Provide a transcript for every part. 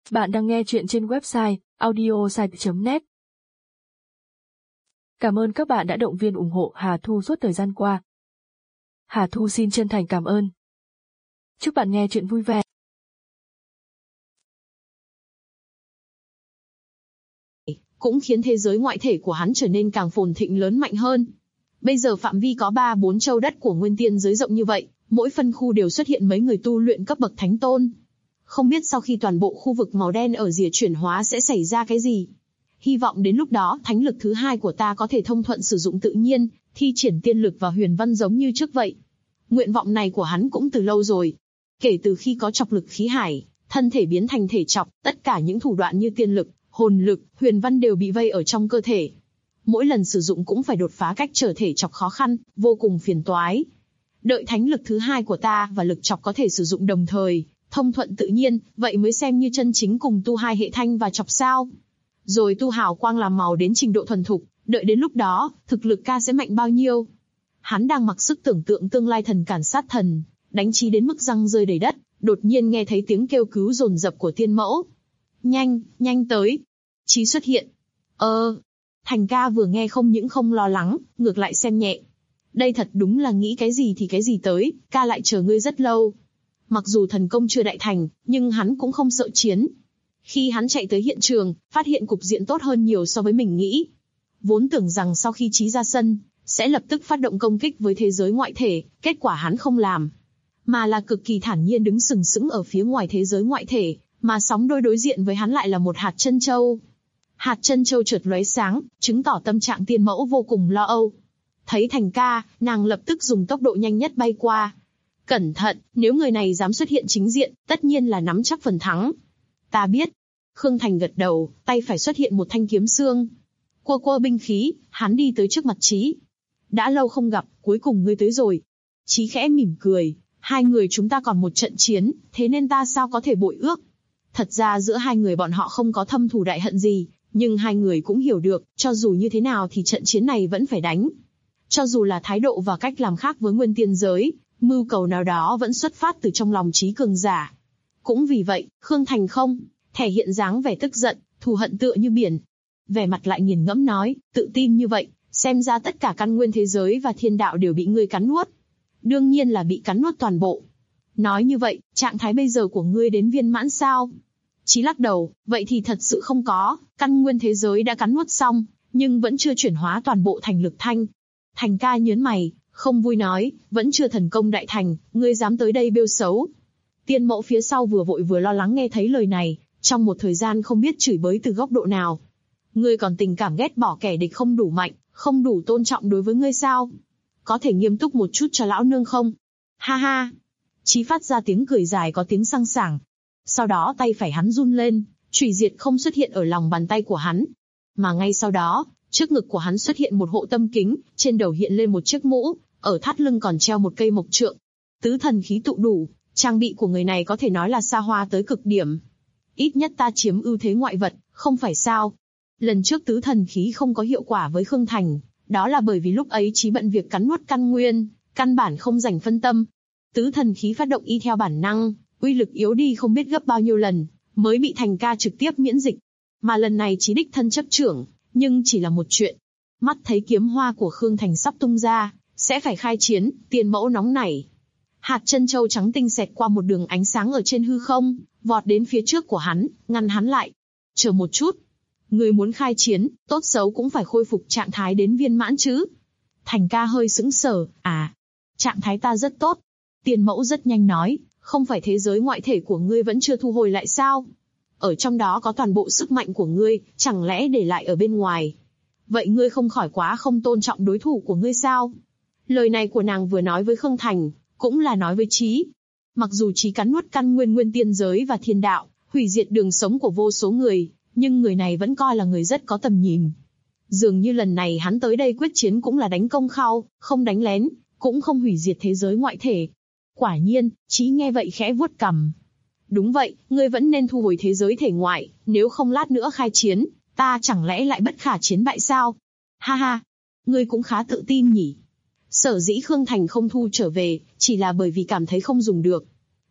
Bạn đang nghe chuyện trên website audiosite.net. Cảm ơn các bạn đã động viên ủng hộ Hà Thu suốt thời gian qua. Hà Thu xin chân thành cảm ơn. Chúc bạn nghe chuyện vui vẻ. Cũng khiến thế giới ngoại thể của hắn trở nên càng phồn thịnh lớn mạnh hơn. Bây giờ phạm vi có 3-4 châu đất của nguyên tiên giới rộng như vậy, mỗi phân khu đều xuất hiện mấy người tu luyện cấp bậc thánh tôn. Không biết sau khi toàn bộ khu vực màu đen ở rìa chuyển hóa sẽ xảy ra cái gì. Hy vọng đến lúc đó thánh lực thứ hai của ta có thể thông thuận sử dụng tự nhiên, thi triển tiên lực và huyền văn giống như trước vậy. Nguyện vọng này của hắn cũng từ lâu rồi. Kể từ khi có chọc lực khí hải, thân thể biến thành thể chọc, tất cả những thủ đoạn như tiên lực, hồn lực, huyền văn đều bị vây ở trong cơ thể. Mỗi lần sử dụng cũng phải đột phá cách trở thể chọc khó khăn, vô cùng phiền toái. Đợi thánh lực thứ hai của ta và lực chọc có thể sử dụng đồng thời, thông thuận tự nhiên, vậy mới xem như chân chính cùng tu hai hệ thanh và chọc sao. Rồi tu hào quang làm màu đến trình độ thuần thục, đợi đến lúc đó, thực lực ca sẽ mạnh bao nhiêu. Hắn đang mặc sức tưởng tượng tương lai thần cản sát thần, đánh trí đến mức răng rơi đầy đất, đột nhiên nghe thấy tiếng kêu cứu dồn dập của tiên mẫu. Nhanh, nhanh tới. Chí xuất hiện. Thành ca vừa nghe không những không lo lắng, ngược lại xem nhẹ. Đây thật đúng là nghĩ cái gì thì cái gì tới, ca lại chờ ngươi rất lâu. Mặc dù thần công chưa đại thành, nhưng hắn cũng không sợ chiến. Khi hắn chạy tới hiện trường, phát hiện cục diện tốt hơn nhiều so với mình nghĩ. Vốn tưởng rằng sau khi Chí ra sân, sẽ lập tức phát động công kích với thế giới ngoại thể, kết quả hắn không làm. Mà là cực kỳ thản nhiên đứng sừng sững ở phía ngoài thế giới ngoại thể, mà sóng đôi đối diện với hắn lại là một hạt chân châu. Hạt chân châu chợt lóe sáng, chứng tỏ tâm trạng tiên mẫu vô cùng lo âu. Thấy Thành ca, nàng lập tức dùng tốc độ nhanh nhất bay qua. Cẩn thận, nếu người này dám xuất hiện chính diện, tất nhiên là nắm chắc phần thắng. Ta biết. Khương Thành gật đầu, tay phải xuất hiện một thanh kiếm xương. Quơ quơ binh khí, hắn đi tới trước mặt Chí. Đã lâu không gặp, cuối cùng ngươi tới rồi. Chí khẽ mỉm cười, hai người chúng ta còn một trận chiến, thế nên ta sao có thể bội ước. Thật ra giữa hai người bọn họ không có thâm thù đại hận gì, nhưng hai người cũng hiểu được, cho dù như thế nào thì trận chiến này vẫn phải đánh. Cho dù là thái độ và cách làm khác với nguyên tiên giới, mưu cầu nào đó vẫn xuất phát từ trong lòng trí cường giả. Cũng vì vậy, Khương Thành không thể hiện dáng vẻ tức giận, thù hận tựa như biển. Vẻ mặt lại nghiền ngẫm nói, tự tin như vậy, xem ra tất cả căn nguyên thế giới và thiên đạo đều bị ngươi cắn nuốt. Đương nhiên là bị cắn nuốt toàn bộ. Nói như vậy, trạng thái bây giờ của ngươi đến viên mãn sao? Chí lắc đầu, vậy thì thật sự không có, căn nguyên thế giới đã cắn nuốt xong, nhưng vẫn chưa chuyển hóa toàn bộ thành lực thanh. Thành ca nhớn mày, không vui nói, vẫn chưa thần công đại thành, ngươi dám tới đây bêu xấu. Tiên mẫu phía sau vừa vội vừa lo lắng nghe thấy lời này, trong một thời gian không biết chửi bới từ góc độ nào. Ngươi còn tình cảm ghét bỏ kẻ địch không đủ mạnh, không đủ tôn trọng đối với ngươi sao? Có thể nghiêm túc một chút cho lão nương không? Ha ha! Chí phát ra tiếng cười dài có tiếng sang sảng. Sau đó tay phải hắn run lên, chủy diệt không xuất hiện ở lòng bàn tay của hắn. Mà ngay sau đó, trước ngực của hắn xuất hiện một hộ tâm kính, trên đầu hiện lên một chiếc mũ, ở thắt lưng còn treo một cây mộc trượng. Tứ thần khí tụ đủ, trang bị của người này có thể nói là xa hoa tới cực điểm. Ít nhất ta chiếm ưu thế ngoại vật, không phải sao? Lần trước tứ thần khí không có hiệu quả với Khương Thành, đó là bởi vì lúc ấy Chí bận việc cắn nuốt căn nguyên, căn bản không dành phân tâm. Tứ thần khí phát động y theo bản năng, uy lực yếu đi không biết gấp bao nhiêu lần, mới bị Thành ca trực tiếp miễn dịch. Mà lần này Chí đích thân chấp trưởng, nhưng chỉ là một chuyện. Mắt thấy kiếm hoa của Khương Thành sắp tung ra, sẽ phải khai chiến, tiên mẫu nóng nảy. Hạt chân châu trắng tinh xẹt qua một đường ánh sáng ở trên hư không, vọt đến phía trước của hắn, ngăn hắn lại. Chờ một chút. Người muốn khai chiến, tốt xấu cũng phải khôi phục trạng thái đến viên mãn chứ. Thành ca hơi sững sờ, trạng thái ta rất tốt. Tiên mẫu rất nhanh nói, không phải thế giới ngoại thể của ngươi vẫn chưa thu hồi lại sao? Ở trong đó có toàn bộ sức mạnh của ngươi, chẳng lẽ để lại ở bên ngoài? Vậy ngươi không khỏi quá không tôn trọng đối thủ của ngươi sao? Lời này của nàng vừa nói với Khương Thành, cũng là nói với Chí. Mặc dù Chí cắn nuốt căn nguyên nguyên tiên giới và thiên đạo, hủy diệt đường sống của vô số người, nhưng người này vẫn coi là người rất có tầm nhìn. Dường như lần này hắn tới đây quyết chiến cũng là đánh công khao, không đánh lén, cũng không hủy diệt thế giới ngoại thể. Quả nhiên, Chí nghe vậy khẽ vuốt cằm. Đúng vậy, ngươi vẫn nên thu hồi thế giới thể ngoại, nếu không lát nữa khai chiến, ta chẳng lẽ lại bất khả chiến bại sao? Ha ha, ngươi cũng khá tự tin nhỉ. Sở dĩ Khương Thành không thu trở về, chỉ là bởi vì cảm thấy không dùng được.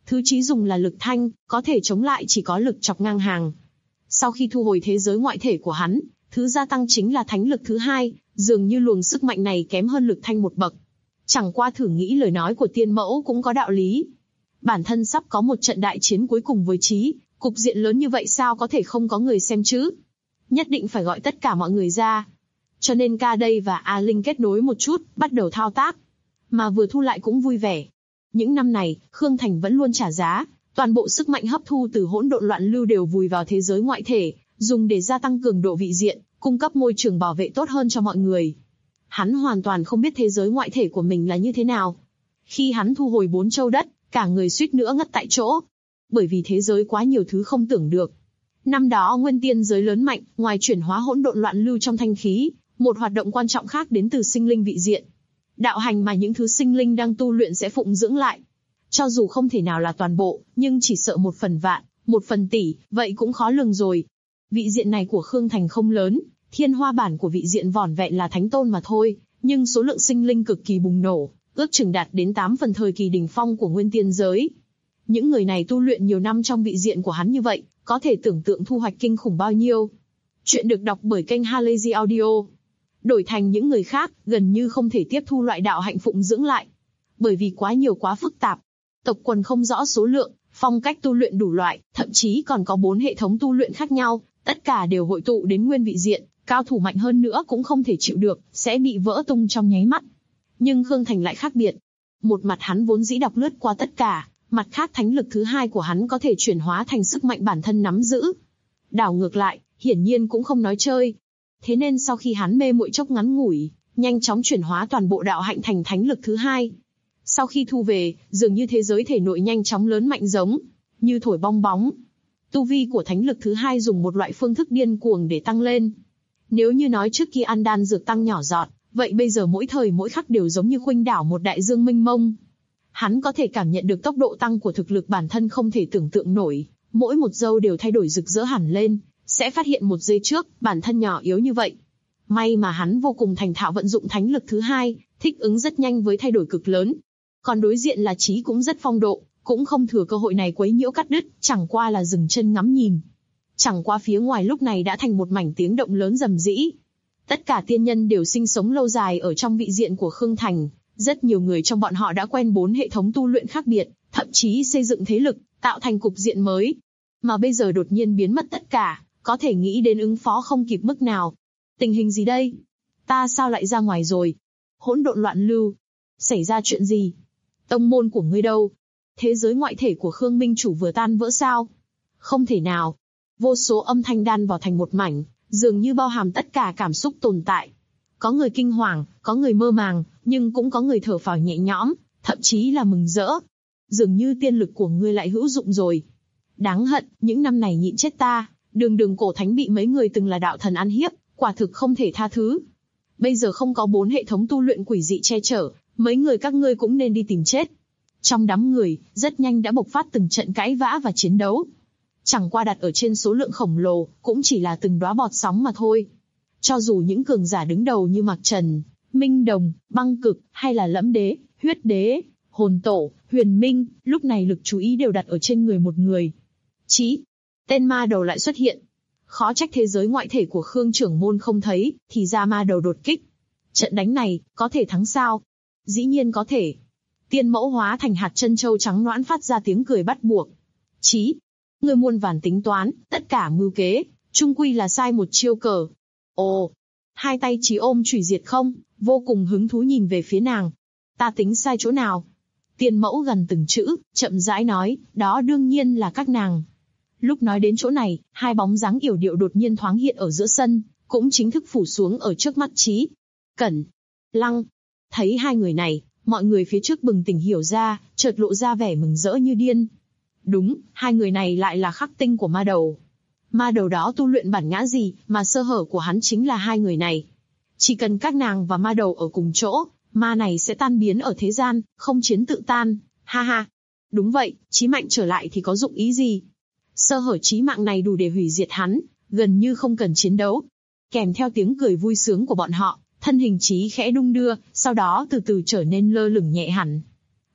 Thứ trí dùng là lực thanh, có thể chống lại chỉ có lực chọc ngang hàng. Sau khi thu hồi thế giới ngoại thể của hắn, thứ gia tăng chính là thánh lực thứ hai, dường như luồng sức mạnh này kém hơn lực thanh một bậc. Chẳng qua thử nghĩ lời nói của tiên mẫu cũng có đạo lý. Bản thân sắp có một trận đại chiến cuối cùng với Trí, cục diện lớn như vậy sao có thể không có người xem chứ? Nhất định phải gọi tất cả mọi người ra. Cho nên Ca đây và A Linh kết nối một chút, bắt đầu thao tác. Mà vừa thu lại cũng vui vẻ. Những năm này, Khương Thành vẫn luôn trả giá, toàn bộ sức mạnh hấp thu từ hỗn độn loạn lưu đều vùi vào thế giới ngoại thể, dùng để gia tăng cường độ vị diện, cung cấp môi trường bảo vệ tốt hơn cho mọi người. Hắn hoàn toàn không biết thế giới ngoại thể của mình là như thế nào. Khi hắn thu hồi 4 châu đất, cả người suýt nữa ngất tại chỗ. Bởi vì thế giới quá nhiều thứ không tưởng được. Năm đó nguyên tiên giới lớn mạnh, ngoài chuyển hóa hỗn độn loạn lưu trong thanh khí, một hoạt động quan trọng khác đến từ sinh linh vị diện. Đạo hành mà những thứ sinh linh đang tu luyện sẽ phụng dưỡng lại. Cho dù không thể nào là toàn bộ, nhưng chỉ sợ 1/100000, 1/1000.000, vậy cũng khó lường rồi. Vị diện này của Khương Thành không lớn, thiên hoa bản của vị diện vỏn vẹn là thánh tôn mà thôi, nhưng số lượng sinh linh cực kỳ bùng nổ, ước chừng đạt đến 8 phần thời kỳ đỉnh phong của nguyên tiên giới. Những người này tu luyện nhiều năm trong vị diện của hắn như vậy, có thể tưởng tượng thu hoạch kinh khủng bao nhiêu. Chuyện được đọc bởi kênh Halazy Audio. Đổi thành những người khác, gần như không thể tiếp thu loại đạo hạnh phụng dưỡng lại. Bởi vì quá nhiều quá phức tạp. Tộc quần không rõ số lượng, phong cách tu luyện đủ loại, thậm chí còn có 4 hệ thống tu luyện khác nhau, tất cả đều hội tụ đến nguyên vị diện, cao thủ mạnh hơn nữa cũng không thể chịu được, sẽ bị vỡ tung trong nháy mắt. Nhưng Khương Thành lại khác biệt. Một mặt hắn vốn dĩ đọc lướt qua tất cả, mặt khác thánh lực thứ hai của hắn có thể chuyển hóa thành sức mạnh bản thân nắm giữ. Đảo ngược lại, hiển nhiên cũng không nói chơi. Thế nên sau khi hắn mê muội chốc ngắn ngủi, nhanh chóng chuyển hóa toàn bộ đạo hạnh thành thánh lực thứ hai. Sau khi thu về, dường như thế giới thể nội nhanh chóng lớn mạnh giống như thổi bong bóng. Tu vi của thánh lực thứ hai dùng một loại phương thức điên cuồng để tăng lên. Nếu như nói trước kia ăn đan dược tăng nhỏ giọt, vậy bây giờ mỗi thời mỗi khắc đều giống như khuynh đảo một đại dương mênh mông. Hắn có thể cảm nhận được tốc độ tăng của thực lực bản thân không thể tưởng tượng nổi, mỗi một giây đều thay đổi rực rỡ hẳn lên, sẽ phát hiện một giây trước, bản thân nhỏ yếu như vậy. May mà hắn vô cùng thành thạo vận dụng thánh lực thứ hai, thích ứng rất nhanh với thay đổi cực lớn. Còn đối diện là Trí cũng rất phong độ, cũng không thừa cơ hội này quấy nhiễu cắt đứt, chẳng qua là dừng chân ngắm nhìn. Chẳng qua phía ngoài lúc này đã thành một mảnh tiếng động lớn rầm rĩ. Tất cả tiên nhân đều sinh sống lâu dài ở trong vị diện của Khương Thành, rất nhiều người trong bọn họ đã quen 4 hệ thống tu luyện khác biệt, thậm chí xây dựng thế lực, tạo thành cục diện mới. Mà bây giờ đột nhiên biến mất tất cả, có thể nghĩ đến ứng phó không kịp mức nào. Tình hình gì đây? Ta sao lại ra ngoài rồi? Hỗn độn loạn lưu. Xảy ra chuyện gì? Tông môn của ngươi đâu? Thế giới ngoại thể của Khương Minh Chủ vừa tan vỡ sao? Không thể nào. Vô số âm thanh đan vào thành một mảnh, dường như bao hàm tất cả cảm xúc tồn tại. Có người kinh hoàng, có người mơ màng, nhưng cũng có người thở phào nhẹ nhõm, thậm chí là mừng rỡ. Dường như tiên lực của ngươi lại hữu dụng rồi. Đáng hận, những năm này nhịn chết ta, đường cổ thánh bị mấy người từng là đạo thần ăn hiếp, quả thực không thể tha thứ. Bây giờ không có 4 hệ thống tu luyện quỷ dị che chở, mấy người các ngươi cũng nên đi tìm chết. Trong đám người, rất nhanh đã bộc phát từng trận cãi vã và chiến đấu. Chẳng qua đặt ở trên số lượng khổng lồ, cũng chỉ là từng đóa bọt sóng mà thôi. Cho dù những cường giả đứng đầu như Mạc Trần, Minh Đồng, Băng Cực, hay là Lẫm Đế, Huyết Đế, Hồn Tổ, Huyền Minh, lúc này lực chú ý đều đặt ở trên người một người. Chí, tên ma đầu lại xuất hiện. Khó trách thế giới ngoại thể của Khương trưởng môn không thấy, thì ra ma đầu đột kích. Trận đánh này, có thể thắng sao? Dĩ nhiên có thể. Tiên mẫu hóa thành hạt chân châu trắng nõn phát ra tiếng cười bắt buộc. Chí, ngươi muôn vàn tính toán, tất cả mưu kế, chung quy là sai một chiêu cờ. Ồ, hai tay Chí ôm chùy diệt không, vô cùng hứng thú nhìn về phía nàng. Ta tính sai chỗ nào? Tiên mẫu gần từng chữ, chậm rãi nói, đó đương nhiên là các nàng. Lúc nói đến chỗ này, hai bóng dáng yểu điệu đột nhiên thoáng hiện ở giữa sân, cũng chính thức phủ xuống ở trước mắt Chí. Cẩn, Lăng, thấy hai người này, mọi người phía trước bừng tỉnh hiểu ra, chợt lộ ra vẻ mừng rỡ như điên. Đúng, hai người này lại là khắc tinh của ma đầu. Ma đầu đó tu luyện bản ngã gì, mà sơ hở của hắn chính là hai người này. Chỉ cần các nàng và ma đầu ở cùng chỗ, ma này sẽ tan biến ở thế gian, không chiến tự tan, ha ha. Đúng vậy, Chí mạnh trở lại thì có dụng ý gì? Sơ hở chí mạng này đủ để hủy diệt hắn, gần như không cần chiến đấu. Kèm theo tiếng cười vui sướng của bọn họ, thân hình Chí khẽ đung đưa, sau đó từ từ trở nên lơ lửng nhẹ hẳn.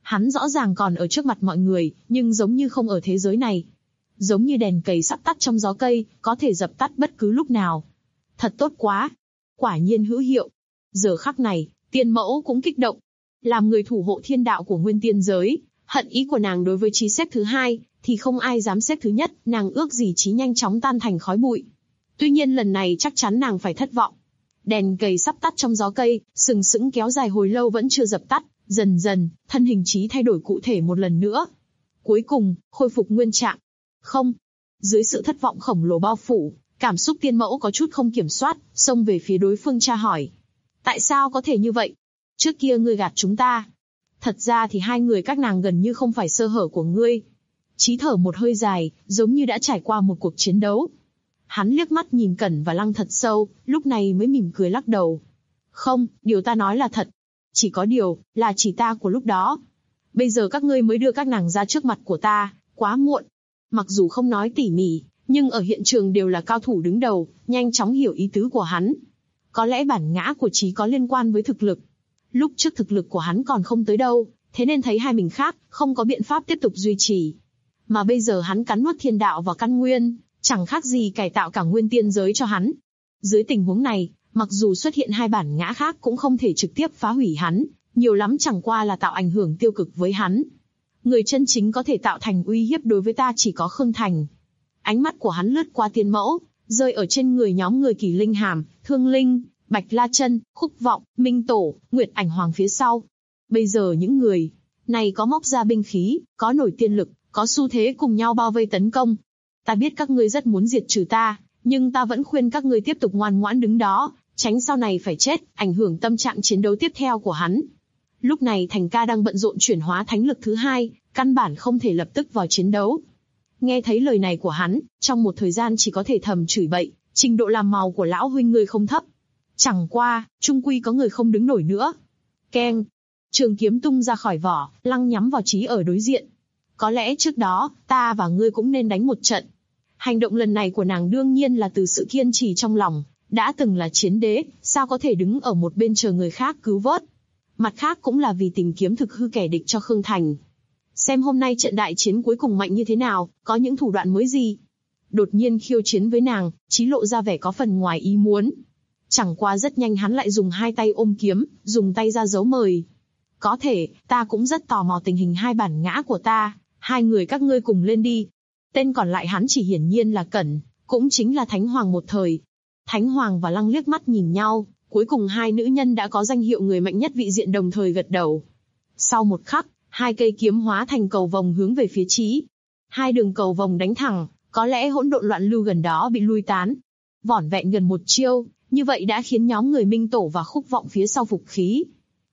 Hắn rõ ràng còn ở trước mặt mọi người, nhưng giống như không ở thế giới này. Giống như đèn cầy sắp tắt trong gió cây, có thể dập tắt bất cứ lúc nào. Thật tốt quá. Quả nhiên hữu hiệu. Giờ khắc này, Tiên Mẫu cũng kích động. Làm người thủ hộ thiên đạo của nguyên tiên giới, hận ý của nàng đối với chí xếp thứ hai, thì không ai dám xếp thứ nhất, nàng ước gì chí nhanh chóng tan thành khói bụi. Tuy nhiên lần này chắc chắn nàng phải thất vọng. Đèn cầy sắp tắt trong gió cây, sừng sững kéo dài hồi lâu vẫn chưa dập tắt, dần dần, thân hình chí thay đổi cụ thể một lần nữa. Cuối cùng, khôi phục nguyên trạng. Không. Dưới sự thất vọng khổng lồ bao phủ, cảm xúc Tiên Mẫu có chút không kiểm soát, xông về phía đối phương tra hỏi. Tại sao có thể như vậy? Trước kia ngươi gạt chúng ta. Thật ra thì hai người các nàng gần như không phải sơ hở của ngươi. Chí thở một hơi dài, giống như đã trải qua một cuộc chiến đấu. Hắn liếc mắt nhìn Cẩn và Lăng thật sâu, lúc này mới mỉm cười lắc đầu. Không, điều ta nói là thật. Chỉ có điều, là chỉ ta của lúc đó. Bây giờ các ngươi mới đưa các nàng ra trước mặt của ta, quá muộn. Mặc dù không nói tỉ mỉ, nhưng ở hiện trường đều là cao thủ đứng đầu, nhanh chóng hiểu ý tứ của hắn. Có lẽ bản ngã của Chí có liên quan với thực lực. Lúc trước thực lực của hắn còn không tới đâu, thế nên thấy hai mình khác, không có biện pháp tiếp tục duy trì. Mà bây giờ hắn cắn nuốt thiên đạo và căn nguyên, chẳng khác gì cải tạo cả nguyên tiên giới cho hắn. Dưới tình huống này, mặc dù xuất hiện hai bản ngã khác cũng không thể trực tiếp phá hủy hắn, nhiều lắm chẳng qua là tạo ảnh hưởng tiêu cực với hắn. Người chân chính có thể tạo thành uy hiếp đối với ta chỉ có Khương Thành. Ánh mắt của hắn lướt qua Tiên Mẫu, rơi ở trên người nhóm người Kỳ Linh Hàm, Thương Linh, Bạch La Chân, Khúc Vọng, Minh Tổ, Nguyệt Ảnh Hoàng phía sau. Bây giờ những người này có móc ra binh khí, có nổi tiên lực, có xu thế cùng nhau bao vây tấn công. Ta biết các ngươi rất muốn diệt trừ ta, nhưng ta vẫn khuyên các ngươi tiếp tục ngoan ngoãn đứng đó, tránh sau này phải chết, ảnh hưởng tâm trạng chiến đấu tiếp theo của hắn. Lúc này Thành Ca đang bận rộn chuyển hóa thánh lực thứ hai, căn bản không thể lập tức vào chiến đấu. Nghe thấy lời này của hắn, trong một thời gian chỉ có thể thầm chửi bậy, trình độ làm màu của lão huynh ngươi không thấp. Chẳng qua, chung quy có người không đứng nổi nữa. Keng. Trường kiếm tung ra khỏi vỏ, Lăng nhắm vào Chí ở đối diện. Có lẽ trước đó, ta và ngươi cũng nên đánh một trận. Hành động lần này của nàng đương nhiên là từ sự kiên trì trong lòng, đã từng là chiến đế, sao có thể đứng ở một bên chờ người khác cứu vớt. Mặt khác cũng là vì tìm kiếm thực hư kẻ địch cho Khương Thành. Xem hôm nay trận đại chiến cuối cùng mạnh như thế nào, có những thủ đoạn mới gì. Đột nhiên khiêu chiến với nàng, Chí lộ ra vẻ có phần ngoài ý muốn. Chẳng qua rất nhanh hắn lại dùng hai tay ôm kiếm, dùng tay ra dấu mời. Có thể, ta cũng rất tò mò tình hình hai bản ngã của ta, hai người các ngươi cùng lên đi. Tên còn lại hắn chỉ hiển nhiên là Cẩn, cũng chính là Thánh Hoàng một thời. Thánh Hoàng và Lăng liếc mắt nhìn nhau, cuối cùng hai nữ nhân đã có danh hiệu người mạnh nhất vị diện đồng thời gật đầu. Sau một khắc, hai cây kiếm hóa thành cầu vồng hướng về phía Chí. Hai đường cầu vồng đánh thẳng, có lẽ hỗn độn loạn lưu gần đó bị lui tán. Vỏn vẹn gần một chiêu, như vậy đã khiến nhóm người Minh Tổ và Khúc Vọng phía sau phục khí.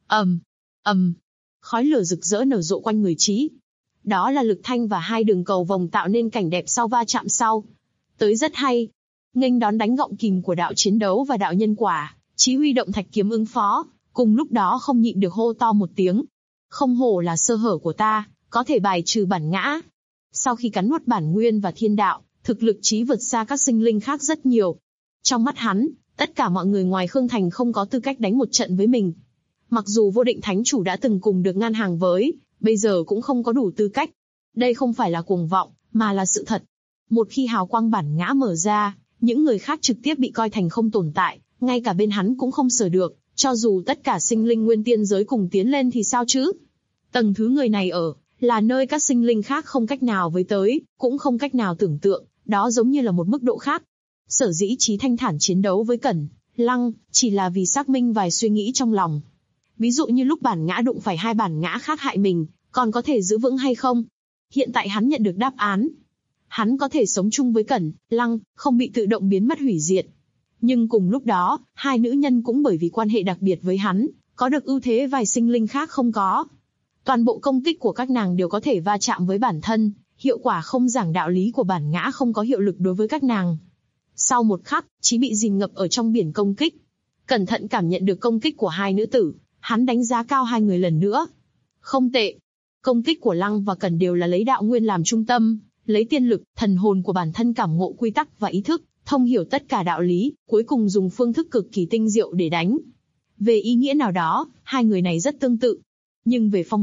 Khói lửa rực rỡ nở rộ quanh người Chí. Đó là lực thanh và hai đường cầu vồng tạo nên cảnh đẹp sau va chạm sau. Tới rất hay. Nghênh đón đánh gọng kìm của đạo chiến đấu và đạo nhân quả, Chí huy động thạch kiếm ứng phó, cùng lúc đó không nhịn được hô to một tiếng. Không hổ là sơ hở của ta, có thể bài trừ bản ngã. Sau khi cắn nuốt bản nguyên và thiên đạo, thực lực Chí vượt xa các sinh linh khác rất nhiều. Trong mắt hắn, tất cả mọi người ngoài Khương Thành không có tư cách đánh một trận với mình. Mặc dù Vô Định Thánh Chủ đã từng cùng được ngang hàng với, bây giờ cũng không có đủ tư cách. Đây không phải là cuồng vọng, mà là sự thật. Một khi hào quang bản ngã mở ra, những người khác trực tiếp bị coi thành không tồn tại, ngay cả bên hắn cũng không sờ được, cho dù tất cả sinh linh nguyên tiên giới cùng tiến lên thì sao chứ? Tầng thứ người này ở, là nơi các sinh linh khác không cách nào với tới, cũng không cách nào tưởng tượng, đó giống như là một mức độ khác. Sở dĩ Chí thanh thản chiến đấu với Cẩn, Lăng, chỉ là vì xác minh vài suy nghĩ trong lòng. Ví dụ như lúc bản ngã đụng phải hai bản ngã khác hại mình, còn có thể giữ vững hay không? Hiện tại hắn nhận được đáp án. Hắn có thể sống chung với Cẩn, Lăng, không bị tự động biến mất hủy diệt. Nhưng cùng lúc đó, hai nữ nhân cũng bởi vì quan hệ đặc biệt với hắn, có được ưu thế vài sinh linh khác không có. Toàn bộ công kích của các nàng đều có thể va chạm với bản thân, hiệu quả không giảng đạo lý của bản ngã không có hiệu lực đối với các nàng. Sau một khắc, Chí bị dìm ngập ở trong biển công kích. Cẩn thận cảm nhận được công kích của hai nữ tử, hắn đánh giá cao hai người lần nữa. Không tệ. Công kích của Lăng và Cẩn đều là lấy đạo nguyên làm trung tâm, lấy tiên lực, thần hồn của bản thân cảm ngộ quy tắc và ý thức, thông hiểu tất cả đạo lý, cuối cùng dùng phương thức cực kỳ tinh diệu để đánh. Về ý nghĩa nào đó, hai người này rất tương tự. Nhưng về phong cách,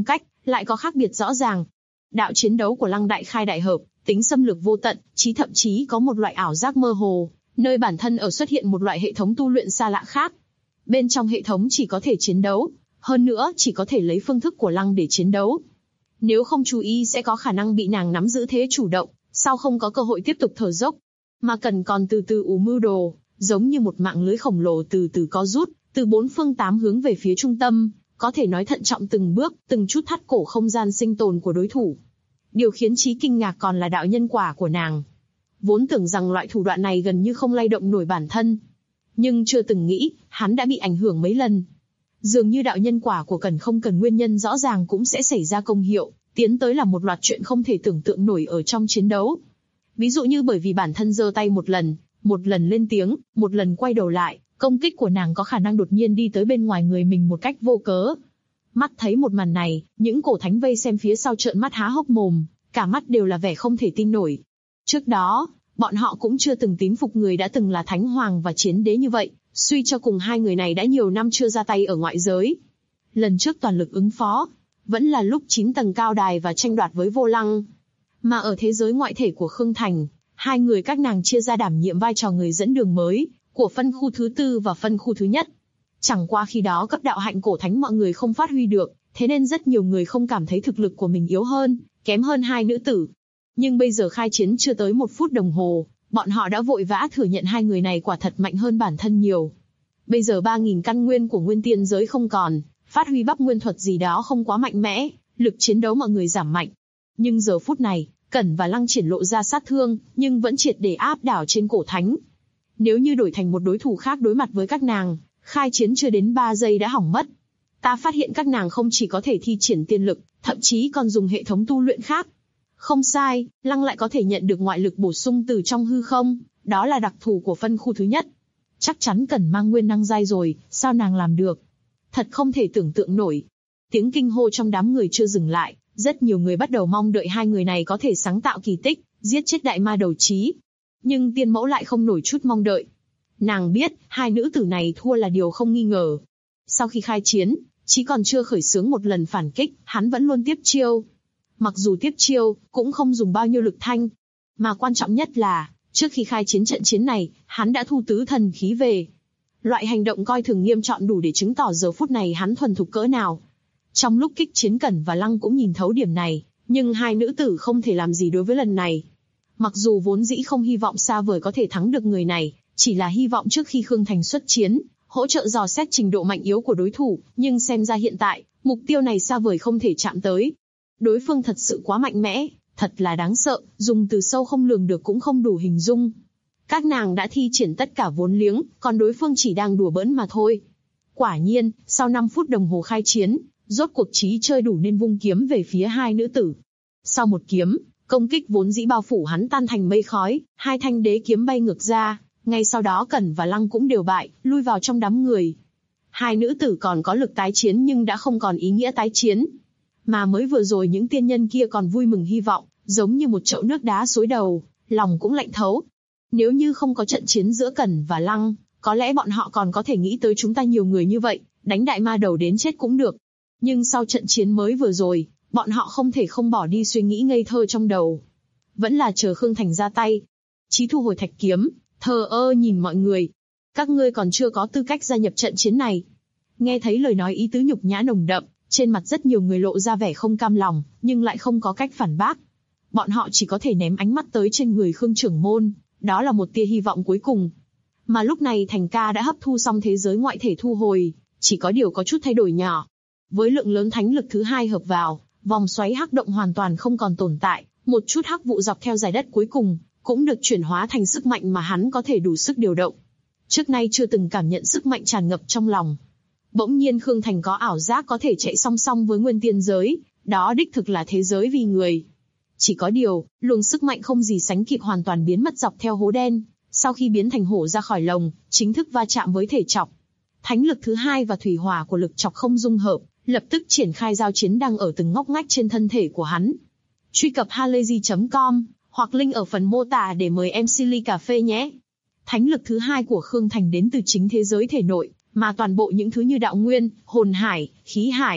lại có khác biệt rõ ràng. Đạo chiến đấu của Lăng đại khai đại hợp, tính xâm lược vô tận, thậm chí có một loại ảo giác mơ hồ, nơi bản thân ở xuất hiện một loại hệ thống tu luyện xa lạ khác. Bên trong hệ thống chỉ có thể chiến đấu, hơn nữa chỉ có thể lấy phương thức của Lăng để chiến đấu. Nếu không chú ý sẽ có khả năng bị nàng nắm giữ thế chủ động, sau không có cơ hội tiếp tục thở dốc. Mà cần còn từ từ mưu đồ, giống như một mạng lưới khổng lồ từ từ co rút, từ 4 phương 8 hướng về phía trung tâm, có thể nói thận trọng từng bước, từng chút thắt cổ không gian sinh tồn của đối thủ. Điều khiến Chí kinh ngạc còn là đạo nhân quả của nàng. Vốn tưởng rằng loại thủ đoạn này gần như không lay động nổi bản thân. Nhưng chưa từng nghĩ, hắn đã bị ảnh hưởng mấy lần. Dường như đạo nhân quả của Cẩn không cần nguyên nhân rõ ràng cũng sẽ xảy ra công hiệu, tiến tới là một loạt chuyện không thể tưởng tượng nổi ở trong chiến đấu. Ví dụ như bởi vì bản thân giơ tay một lần lên tiếng, một lần quay đầu lại, công kích của nàng có khả năng đột nhiên đi tới bên ngoài người mình một cách vô cớ. Mắt thấy một màn này, những cổ thánh vây xem phía sau trợn mắt há hốc mồm, cả mắt đều là vẻ không thể tin nổi. Trước đó, bọn họ cũng chưa từng tín phục người đã từng là thánh hoàng và chiến đế như vậy, suy cho cùng hai người này đã nhiều năm chưa ra tay ở ngoại giới. Lần trước toàn lực ứng phó, vẫn là lúc 9 tầng cao đài và tranh đoạt với Vô Lăng. Mà ở thế giới ngoại thể của Khương Thành, hai người các nàng chia ra đảm nhiệm vai trò người dẫn đường mới, của phân khu thứ 4 và phân khu thứ nhất. Chẳng qua khi đó cấp đạo hạnh cổ thánh mọi người không phát huy được, thế nên rất nhiều người không cảm thấy thực lực của mình yếu hơn, kém hơn hai nữ tử. Nhưng bây giờ khai chiến chưa tới 1 phút đồng hồ, bọn họ đã vội vã thừa nhận hai người này quả thật mạnh hơn bản thân nhiều. Bây giờ 3.000 căn nguyên của nguyên tiên giới không còn, phát huy Bắc Nguyên thuật gì đó không quá mạnh mẽ, lực chiến đấu mọi người giảm mạnh. Nhưng giờ phút này, Cẩn và Lăng triển lộ ra sát thương, nhưng vẫn triệt để áp đảo trên cổ thánh. Nếu như đổi thành một đối thủ khác đối mặt với các nàng, khai chiến chưa đến 3 giây đã hỏng mất. Ta phát hiện các nàng không chỉ có thể thi triển tiên lực, thậm chí còn dùng hệ thống tu luyện khác. Không sai, Lăng lại có thể nhận được ngoại lực bổ sung từ trong hư không, đó là đặc thù của phân khu thứ nhất. Chắc chắn Cẩn mang nguyên năng giai rồi, sao nàng làm được? Thật không thể tưởng tượng nổi. Tiếng kinh hô trong đám người chưa dừng lại, rất nhiều người bắt đầu mong đợi hai người này có thể sáng tạo kỳ tích, giết chết đại ma đầu Chí. Nhưng tiên mẫu lại không nổi chút mong đợi. Nàng biết, hai nữ tử này thua là điều không nghi ngờ. Sau khi khai chiến, Chí còn chưa khởi xướng một lần phản kích, hắn vẫn luôn tiếp chiêu. Mặc dù tiếp chiêu, cũng không dùng bao nhiêu lực thanh. Mà quan trọng nhất là, trước khi khai chiến trận chiến này, hắn đã thu tứ thần khí về. Loại hành động coi thường nghiêm trọng đủ để chứng tỏ giờ phút này hắn thuần thục cỡ nào. Trong lúc kích chiến Cẩn và Lăng cũng nhìn thấu điểm này, nhưng hai nữ tử không thể làm gì đối với lần này. Mặc dù vốn dĩ không hy vọng xa vời có thể thắng được người này, chỉ là hy vọng trước khi Khương Thành xuất chiến, hỗ trợ dò xét trình độ mạnh yếu của đối thủ, nhưng xem ra hiện tại, mục tiêu này xa vời không thể chạm tới. Đối phương thật sự quá mạnh mẽ, thật là đáng sợ, dùng từ sâu không lường được cũng không đủ hình dung. Các nàng đã thi triển tất cả vốn liếng, còn đối phương chỉ đang đùa bỡn mà thôi. Quả nhiên, sau 5 phút đồng hồ khai chiến, rốt cuộc Chí chơi đủ nên vung kiếm về phía hai nữ tử. Sau một kiếm, công kích vốn dĩ bao phủ hắn tan thành mây khói, hai thanh đế kiếm bay ngược ra, ngay sau đó Cẩn và Lăng cũng đều bại, lui vào trong đám người. Hai nữ tử còn có lực tái chiến nhưng đã không còn ý nghĩa tái chiến. Mà mới vừa rồi những tiên nhân kia còn vui mừng hy vọng, giống như một chậu nước đá xối đầu, lòng cũng lạnh thấu. Nếu như không có trận chiến giữa Cẩn và Lăng, có lẽ bọn họ còn có thể nghĩ tới chúng ta nhiều người như vậy, đánh đại ma đầu đến chết cũng được. Nhưng sau trận chiến mới vừa rồi, bọn họ không thể không bỏ đi suy nghĩ ngây thơ trong đầu. Vẫn là chờ Khương Thành ra tay. Chí thu hồi thạch kiếm, thờ ơ nhìn mọi người. Các ngươi còn chưa có tư cách gia nhập trận chiến này. Nghe thấy lời nói ý tứ nhục nhã nồng đậm, trên mặt rất nhiều người lộ ra vẻ không cam lòng, nhưng lại không có cách phản bác. Bọn họ chỉ có thể ném ánh mắt tới trên người Khương trưởng môn, đó là một tia hy vọng cuối cùng. Mà lúc này Thành ca đã hấp thu xong thế giới ngoại thể thu hồi, chỉ có điều có chút thay đổi nhỏ. Với lượng lớn thánh lực thứ 2 hợp vào, vòng xoáy hắc động hoàn toàn không còn tồn tại, một chút hắc vụ dọc theo dải đất cuối cùng, cũng được chuyển hóa thành sức mạnh mà hắn có thể đủ sức điều động. Trước nay chưa từng cảm nhận sức mạnh tràn ngập trong lòng. Bỗng nhiên Khương Thành có ảo giác có thể chạy song song với nguyên tiên giới, đó đích thực là thế giới vì người. Chỉ có điều, luồng sức mạnh không gì sánh kịp hoàn toàn biến mất dọc theo hố đen, sau khi biến thành hổ ra khỏi lồng, chính thức va chạm với thể trọc. Thánh lực thứ 2 và thủy hỏa của lực trọc không dung hợp, lập tức triển khai giao chiến đang ở từng ngóc ngách trên thân thể của hắn. Truy cập halayzi.com hoặc link ở phần mô tả để mời MC ly cà phê nhé. Thánh lực thứ 2 của Khương Thành đến từ chính thế giới thể nội, mà toàn bộ những thứ như đạo nguyên, hồn hải, khí hải,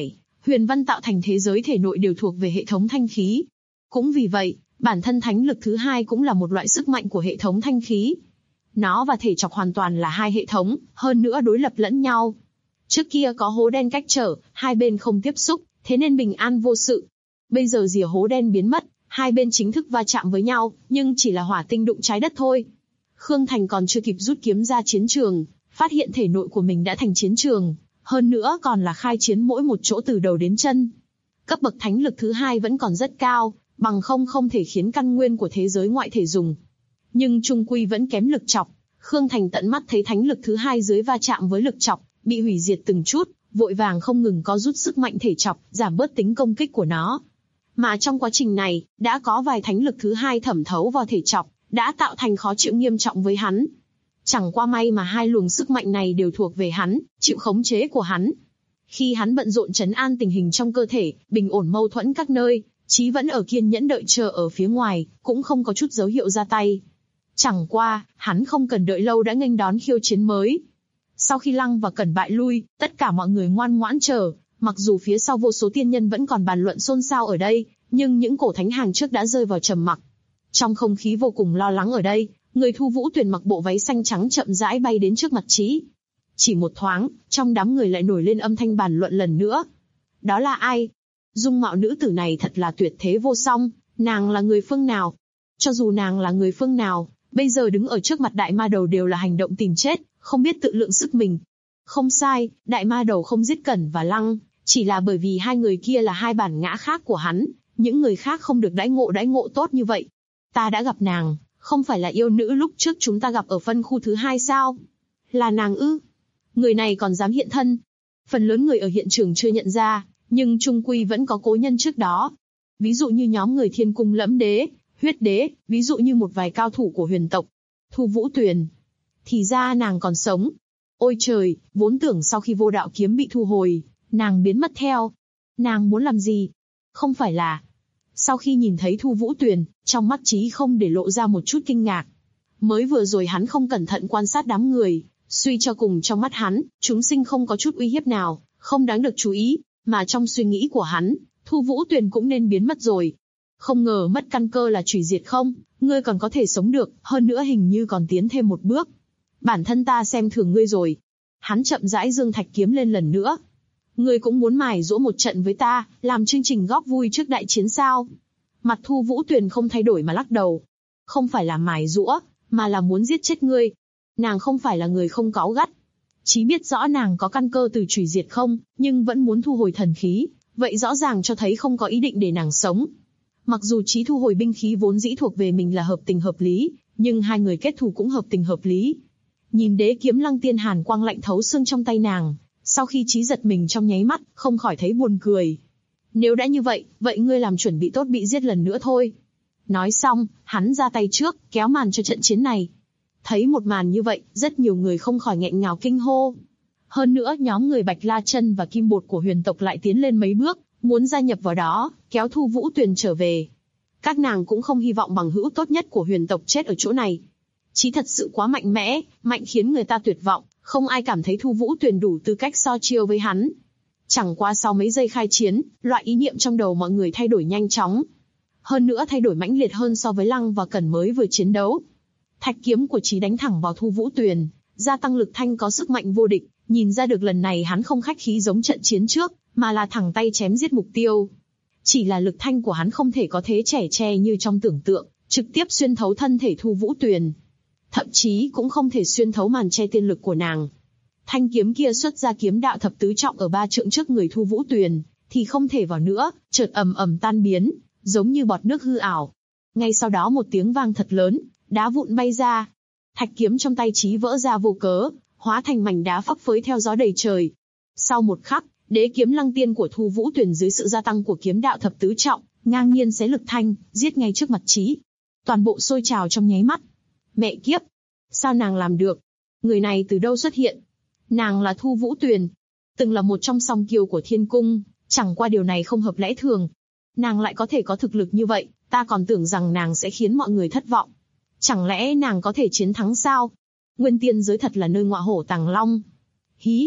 huyền văn tạo thành thế giới thể nội đều thuộc về hệ thống thanh khí. Cũng vì vậy, bản thân thánh lực thứ hai cũng là một loại sức mạnh của hệ thống thanh khí. Nó và thể chọc hoàn toàn là hai hệ thống, hơn nữa đối lập lẫn nhau. Trước kia có hố đen cách trở, hai bên không tiếp xúc, thế nên bình an vô sự. Bây giờ rìa hố đen biến mất, hai bên chính thức va chạm với nhau, nhưng chỉ là hỏa tinh đụng trái đất thôi. Khương Thành còn chưa kịp rút kiếm ra chiến trường, phát hiện thể nội của mình đã thành chiến trường, hơn nữa còn là khai chiến mỗi một chỗ từ đầu đến chân. Cấp bậc thánh lực thứ hai vẫn còn rất cao, bằng không thể khiến căn nguyên của thế giới ngoại thể dùng. Nhưng trung quy vẫn kém lực chọc. Khương Thành tận mắt thấy thánh lực thứ hai dưới va chạm với lực chọc, bị hủy diệt từng chút, vội vàng không ngừng có rút sức mạnh thể chọc, giảm bớt tính công kích của nó. Mà trong quá trình này, đã có vài thánh lực thứ hai thẩm thấu vào thể chọc, đã tạo thành khó chịu nghiêm trọng với hắn. Chẳng qua may mà hai luồng sức mạnh này đều thuộc về hắn, chịu khống chế của hắn. Khi hắn bận rộn trấn an tình hình trong cơ thể, bình ổn mâu thuẫn các nơi, Chí vẫn ở kiên nhẫn đợi chờ ở phía ngoài, cũng không có chút dấu hiệu ra tay. Chẳng qua, hắn không cần đợi lâu đã nghênh đón khiêu chiến mới. Sau khi Lăng và Cẩn bại lui, tất cả mọi người ngoan ngoãn chờ, mặc dù phía sau vô số tiên nhân vẫn còn bàn luận xôn xao ở đây, nhưng những cổ thánh hàng trước đã rơi vào trầm mặc. Trong không khí vô cùng lo lắng ở đây, người Thu Vũ Tuyền mặc bộ váy xanh trắng chậm rãi bay đến trước mặt Chí. Chỉ một thoáng, trong đám người lại nổi lên âm thanh bàn luận lần nữa. Đó là ai? Dung mạo nữ tử này thật là tuyệt thế vô song, nàng là người phương nào? Cho dù nàng là người phương nào, bây giờ đứng ở trước mặt đại ma đầu đều là hành động tìm chết, không biết tự lượng sức mình. Không sai, đại ma đầu không giết Cẩn và Lăng, chỉ là bởi vì hai người kia là hai bản ngã khác của hắn, những người khác không được đãi ngộ tốt như vậy. Ta đã gặp nàng, không phải là yêu nữ lúc trước chúng ta gặp ở phân khu thứ hai sao? Là nàng ư? Người này còn dám hiện thân. Phần lớn người ở hiện trường chưa nhận ra, nhưng trung quy vẫn có cố nhân trước đó. Ví dụ như nhóm người Thiên Cung Lẫm Đế, Huyết Đế, ví dụ như một vài cao thủ của huyền tộc. Thu Vũ Tuyền. Thì ra nàng còn sống. Ôi trời, vốn tưởng sau khi vô đạo kiếm bị thu hồi, nàng biến mất theo. Nàng muốn làm gì? Không phải là... Sau khi nhìn thấy Thu Vũ Tuyền, trong mắt Chí không để lộ ra một chút kinh ngạc. Mới vừa rồi hắn không cẩn thận quan sát đám người, suy cho cùng trong mắt hắn, chúng sinh không có chút uy hiếp nào, không đáng được chú ý, mà trong suy nghĩ của hắn, Thu Vũ Tuyền cũng nên biến mất rồi. Không ngờ mất căn cơ là trùy diệt không, ngươi còn có thể sống được, hơn nữa hình như còn tiến thêm một bước. Bản thân ta xem thường ngươi rồi. Hắn chậm rãi giương thạch kiếm lên lần nữa. Ngươi cũng muốn mài giũa một trận với ta, làm chương trình góp vui trước đại chiến sao? Mặt Thu Vũ Tuyền không thay đổi mà lắc đầu. Không phải là mài giũa, mà là muốn giết chết ngươi. Nàng không phải là người không cáu gắt. Chí biết rõ nàng có căn cơ từ trùy diệt không, nhưng vẫn muốn thu hồi thần khí, vậy rõ ràng cho thấy không có ý định để nàng sống. Mặc dù Chí thu hồi binh khí vốn dĩ thuộc về mình là hợp tình hợp lý, nhưng hai người kết thù cũng hợp tình hợp lý. Nhìn đế kiếm Lăng Tiên hàn quang lạnh thấu xương trong tay nàng, sau khi Chí giật mình trong nháy mắt, không khỏi thấy buồn cười. Nếu đã như vậy, vậy ngươi làm chuẩn bị tốt bị giết lần nữa thôi. Nói xong, hắn ra tay trước, kéo màn cho trận chiến này. Thấy một màn như vậy, rất nhiều người không khỏi nghẹn ngào kinh hô. Hơn nữa, nhóm người Bạch La Chân và Kim Bột của huyền tộc lại tiến lên mấy bước, muốn gia nhập vào đó, kéo Thu Vũ Tuyền trở về. Các nàng cũng không hy vọng bằng hữu tốt nhất của huyền tộc chết ở chỗ này. Chí thật sự quá mạnh mẽ, mạnh khiến người ta tuyệt vọng, không ai cảm thấy Thu Vũ Tuyền đủ tư cách so chiêu với hắn. Chẳng qua sau mấy giây khai chiến, loại ý niệm trong đầu mọi người thay đổi nhanh chóng. Hơn nữa thay đổi mãnh liệt hơn so với Lăng và Cẩn mới vừa chiến đấu. Thạch kiếm của Chí đánh thẳng vào Thu Vũ Tuyền, gia tăng lực thanh có sức mạnh vô địch, nhìn ra được lần này hắn không khách khí giống trận chiến trước, mà là thẳng tay chém giết mục tiêu. Chỉ là lực thanh của hắn không thể có thế chẻ che như trong tưởng tượng, trực tiếp xuyên thấu thân thể Thu Vũ Tuyền. Thậm chí cũng không thể xuyên thấu màn che tiên lực của nàng. Thanh kiếm kia xuất ra kiếm đạo thập tứ trọng ở 3 trượng trước người Thu Vũ Tuyền, thì không thể vào nữa, chợt ầm ầm tan biến, giống như bọt nước hư ảo. Ngay sau đó một tiếng vang thật lớn, đá vụn bay ra. Thạch kiếm trong tay Chí vỡ ra vô cớ, hóa thành mảnh đá phấp phới theo gió đầy trời. Sau một khắc, đế kiếm Lăng Tiên của Thu Vũ Tuyền dưới sự gia tăng của kiếm đạo thập tứ trọng, ngang nhiên xé lực thanh, giết ngay trước mặt Chí. Toàn bộ sôi trào trong nháy mắt. Mẹ kiếp! Sao nàng làm được? Người này từ đâu xuất hiện? Nàng là Thu Vũ Tuyền, từng là một trong song kiều của Thiên Cung, chẳng qua điều này không hợp lẽ thường. Nàng lại có thể có thực lực như vậy, ta còn tưởng rằng nàng sẽ khiến mọi người thất vọng. Chẳng lẽ nàng có thể chiến thắng sao? Nguyên tiên giới thật là nơi ngọa hổ tàng long. Hí!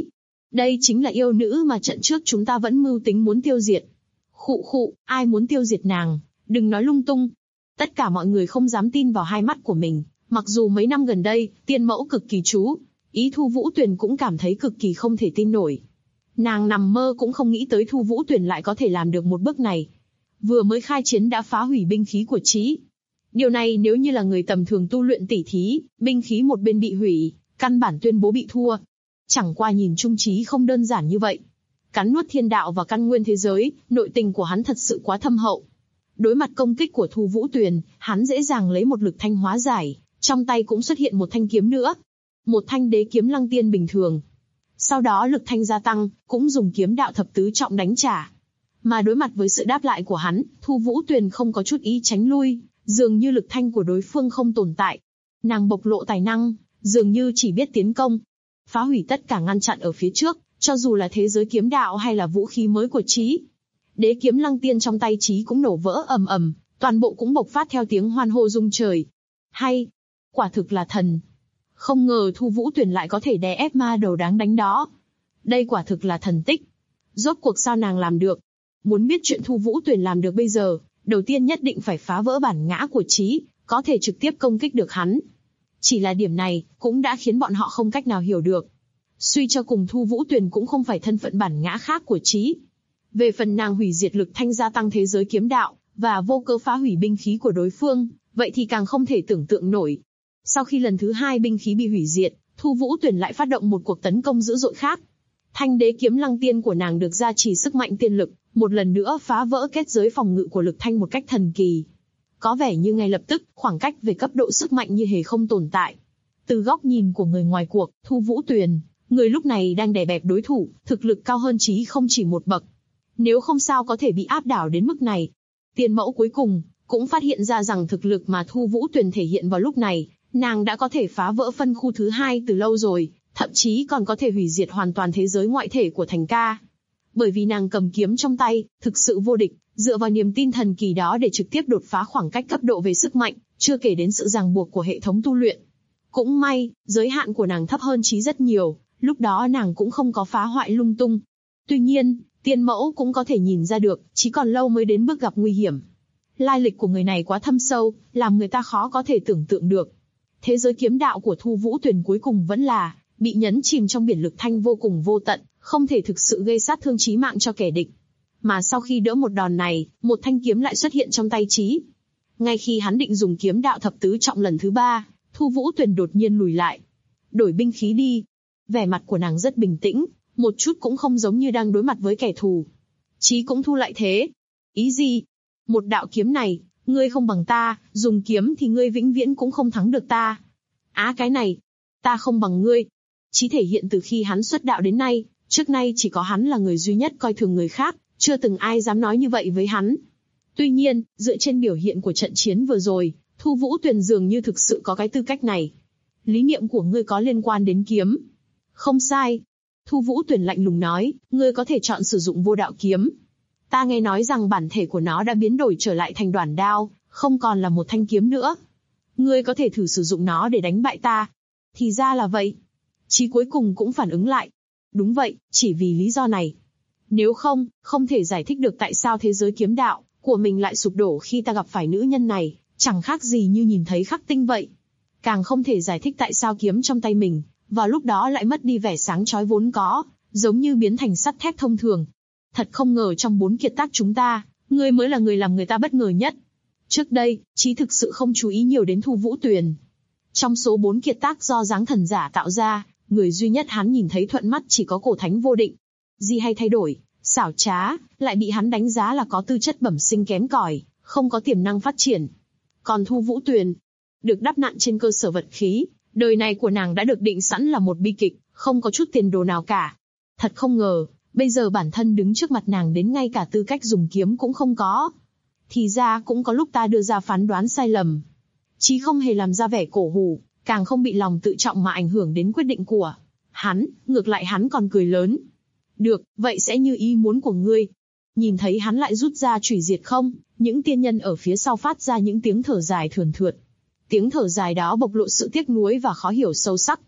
Đây chính là yêu nữ mà trận trước chúng ta vẫn mưu tính muốn tiêu diệt. Khụ khụ, ai muốn tiêu diệt nàng, đừng nói lung tung. Tất cả mọi người không dám tin vào hai mắt của mình, mặc dù mấy năm gần đây, tiên mẫu cực kỳ chú ý Thu Vũ Tuyền cũng cảm thấy cực kỳ không thể tin nổi. Nàng nằm mơ cũng không nghĩ tới Thu Vũ Tuyền lại có thể làm được một bước này. Vừa mới khai chiến đã phá hủy binh khí của Chí. Điều này nếu như là người tầm thường tu luyện tỉ thí, binh khí một bên bị hủy, căn bản tuyên bố bị thua. Chẳng qua nhìn Trung Chí không đơn giản như vậy. Cắn nuốt thiên đạo và căn nguyên thế giới, nội tình của hắn thật sự quá thâm hậu. Đối mặt công kích của Thu Vũ Tuyền, hắn dễ dàng lấy một lực thanh hóa giải, trong tay cũng xuất hiện một thanh kiếm nữa. Một thanh đế kiếm lăng tiên bình thường. Sau đó lực thanh gia tăng, cũng dùng kiếm đạo thập tứ trọng đánh trả. Mà đối mặt với sự đáp lại của hắn, Thu Vũ Tuyền không có chút ý tránh lui, dường như lực thanh của đối phương không tồn tại. Nàng bộc lộ tài năng, dường như chỉ biết tiến công, phá hủy tất cả ngăn chặn ở phía trước, cho dù là thế giới kiếm đạo hay là vũ khí mới của Chí. Đế kiếm lăng tiên trong tay Chí cũng nổ vỡ ầm ầm, toàn bộ cũng bộc phát theo tiếng hoan hô rung trời. Hay, quả thực là thần. Không ngờ Thu Vũ Tuyền lại có thể đè ép ma đầu đáng đánh đó. Đây quả thực là thần tích. Rốt cuộc sao nàng làm được? Muốn biết chuyện Thu Vũ Tuyền làm được bây giờ, đầu tiên nhất định phải phá vỡ bản ngã của Chí, có thể trực tiếp công kích được hắn. Chỉ là điểm này, cũng đã khiến bọn họ không cách nào hiểu được. Suy cho cùng Thu Vũ Tuyền cũng không phải thân phận bản ngã khác của Chí. Về phần nàng hủy diệt lực thanh gia tăng thế giới kiếm đạo, và vô cớ phá hủy binh khí của đối phương, vậy thì càng không thể tưởng tượng nổi. Sau khi lần thứ hai binh khí bị hủy diệt, Thu Vũ Tuyền lại phát động một cuộc tấn công dữ dội khác. Thanh đế kiếm lăng tiên của nàng được gia trì sức mạnh tiên lực, một lần nữa phá vỡ kết giới phòng ngự của lực thanh một cách thần kỳ. Có vẻ như ngay lập tức, khoảng cách về cấp độ sức mạnh như hề không tồn tại. Từ góc nhìn của người ngoài cuộc, Thu Vũ Tuyền, người lúc này đang đè bẹp đối thủ, thực lực cao hơn Chí không chỉ một bậc. Nếu không sao có thể bị áp đảo đến mức này. Tiên mẫu cuối cùng, cũng phát hiện ra rằng thực lực mà Thu Vũ Tuyền thể hiện vào lúc này, nàng đã có thể phá vỡ phân khu thứ hai từ lâu rồi, thậm chí còn có thể hủy diệt hoàn toàn thế giới ngoại thể của Thành Ca. Bởi vì nàng cầm kiếm trong tay, thực sự vô địch, dựa vào niềm tin thần kỳ đó để trực tiếp đột phá khoảng cách cấp độ về sức mạnh, chưa kể đến sự ràng buộc của hệ thống tu luyện. Cũng may, giới hạn của nàng thấp hơn Chí rất nhiều, lúc đó nàng cũng không có phá hoại lung tung. Tuy nhiên, tiên mẫu cũng có thể nhìn ra được, Chí còn lâu mới đến bước gặp nguy hiểm. Lai lịch của người này quá thâm sâu, làm người ta khó có thể tưởng tượng được. Thế giới kiếm đạo của Thu Vũ Tuyền cuối cùng vẫn là bị nhấn chìm trong biển lực thanh vô cùng vô tận, không thể thực sự gây sát thương chí mạng cho kẻ địch. Mà sau khi đỡ một đòn này, một thanh kiếm lại xuất hiện trong tay Chí. Ngay khi hắn định dùng kiếm đạo thập tứ trọng lần thứ ba, Thu Vũ Tuyền đột nhiên lùi lại. Đổi binh khí đi. Vẻ mặt của nàng rất bình tĩnh, một chút cũng không giống như đang đối mặt với kẻ thù. Chí cũng thu lại thế. Ý gì? Một đạo kiếm này, ngươi không bằng ta, dùng kiếm thì ngươi vĩnh viễn cũng không thắng được ta. Á cái này, ta không bằng ngươi. Chí thể hiện từ khi hắn xuất đạo đến nay, trước nay chỉ có hắn là người duy nhất coi thường người khác, chưa từng ai dám nói như vậy với hắn. Tuy nhiên, dựa trên biểu hiện của trận chiến vừa rồi, Thu Vũ Tuyền dường như thực sự có cái tư cách này. Lý niệm của ngươi có liên quan đến kiếm. Không sai. Thu Vũ Tuyền lạnh lùng nói, ngươi có thể chọn sử dụng vô đạo kiếm. Ta nghe nói rằng bản thể của nó đã biến đổi trở lại thành đoản đao, không còn là một thanh kiếm nữa. Ngươi có thể thử sử dụng nó để đánh bại ta. Thì ra là vậy. Chí cuối cùng cũng phản ứng lại. Đúng vậy, chỉ vì lý do này. Nếu không, không thể giải thích được tại sao thế giới kiếm đạo của mình lại sụp đổ khi ta gặp phải nữ nhân này, chẳng khác gì như nhìn thấy khắc tinh vậy. Càng không thể giải thích tại sao kiếm trong tay mình, vào lúc đó lại mất đi vẻ sáng chói vốn có, giống như biến thành sắt thép thông thường. Thật không ngờ trong 4 kiệt tác chúng ta, ngươi mới là người làm người ta bất ngờ nhất. Trước đây, Chí thực sự không chú ý nhiều đến Thu Vũ Tuyền. Trong số 4 kiệt tác do dáng thần giả tạo ra, người duy nhất hắn nhìn thấy thuận mắt chỉ có Cổ Thánh Vô Định. Gì hay thay đổi, xảo trá, lại bị hắn đánh giá là có tư chất bẩm sinh kém cỏi, không có tiềm năng phát triển. Còn Thu Vũ Tuyền, được đắp nặn trên cơ sở vật khí, đời này của nàng đã được định sẵn là một bi kịch, không có chút tiền đồ nào cả. Thật không ngờ, bây giờ bản thân đứng trước mặt nàng đến ngay cả tư cách dùng kiếm cũng không có. Thì ra cũng có lúc ta đưa ra phán đoán sai lầm. Chí không hề làm ra vẻ cổ hủ, càng không bị lòng tự trọng mà ảnh hưởng đến quyết định của hắn, ngược lại hắn còn cười lớn. Được, vậy sẽ như ý muốn của ngươi. Nhìn thấy hắn lại rút ra chủy diệt không, những tiên nhân ở phía sau phát ra những tiếng thở dài thườn thượt. Tiếng thở dài đó bộc lộ sự tiếc nuối và khó hiểu sâu sắc.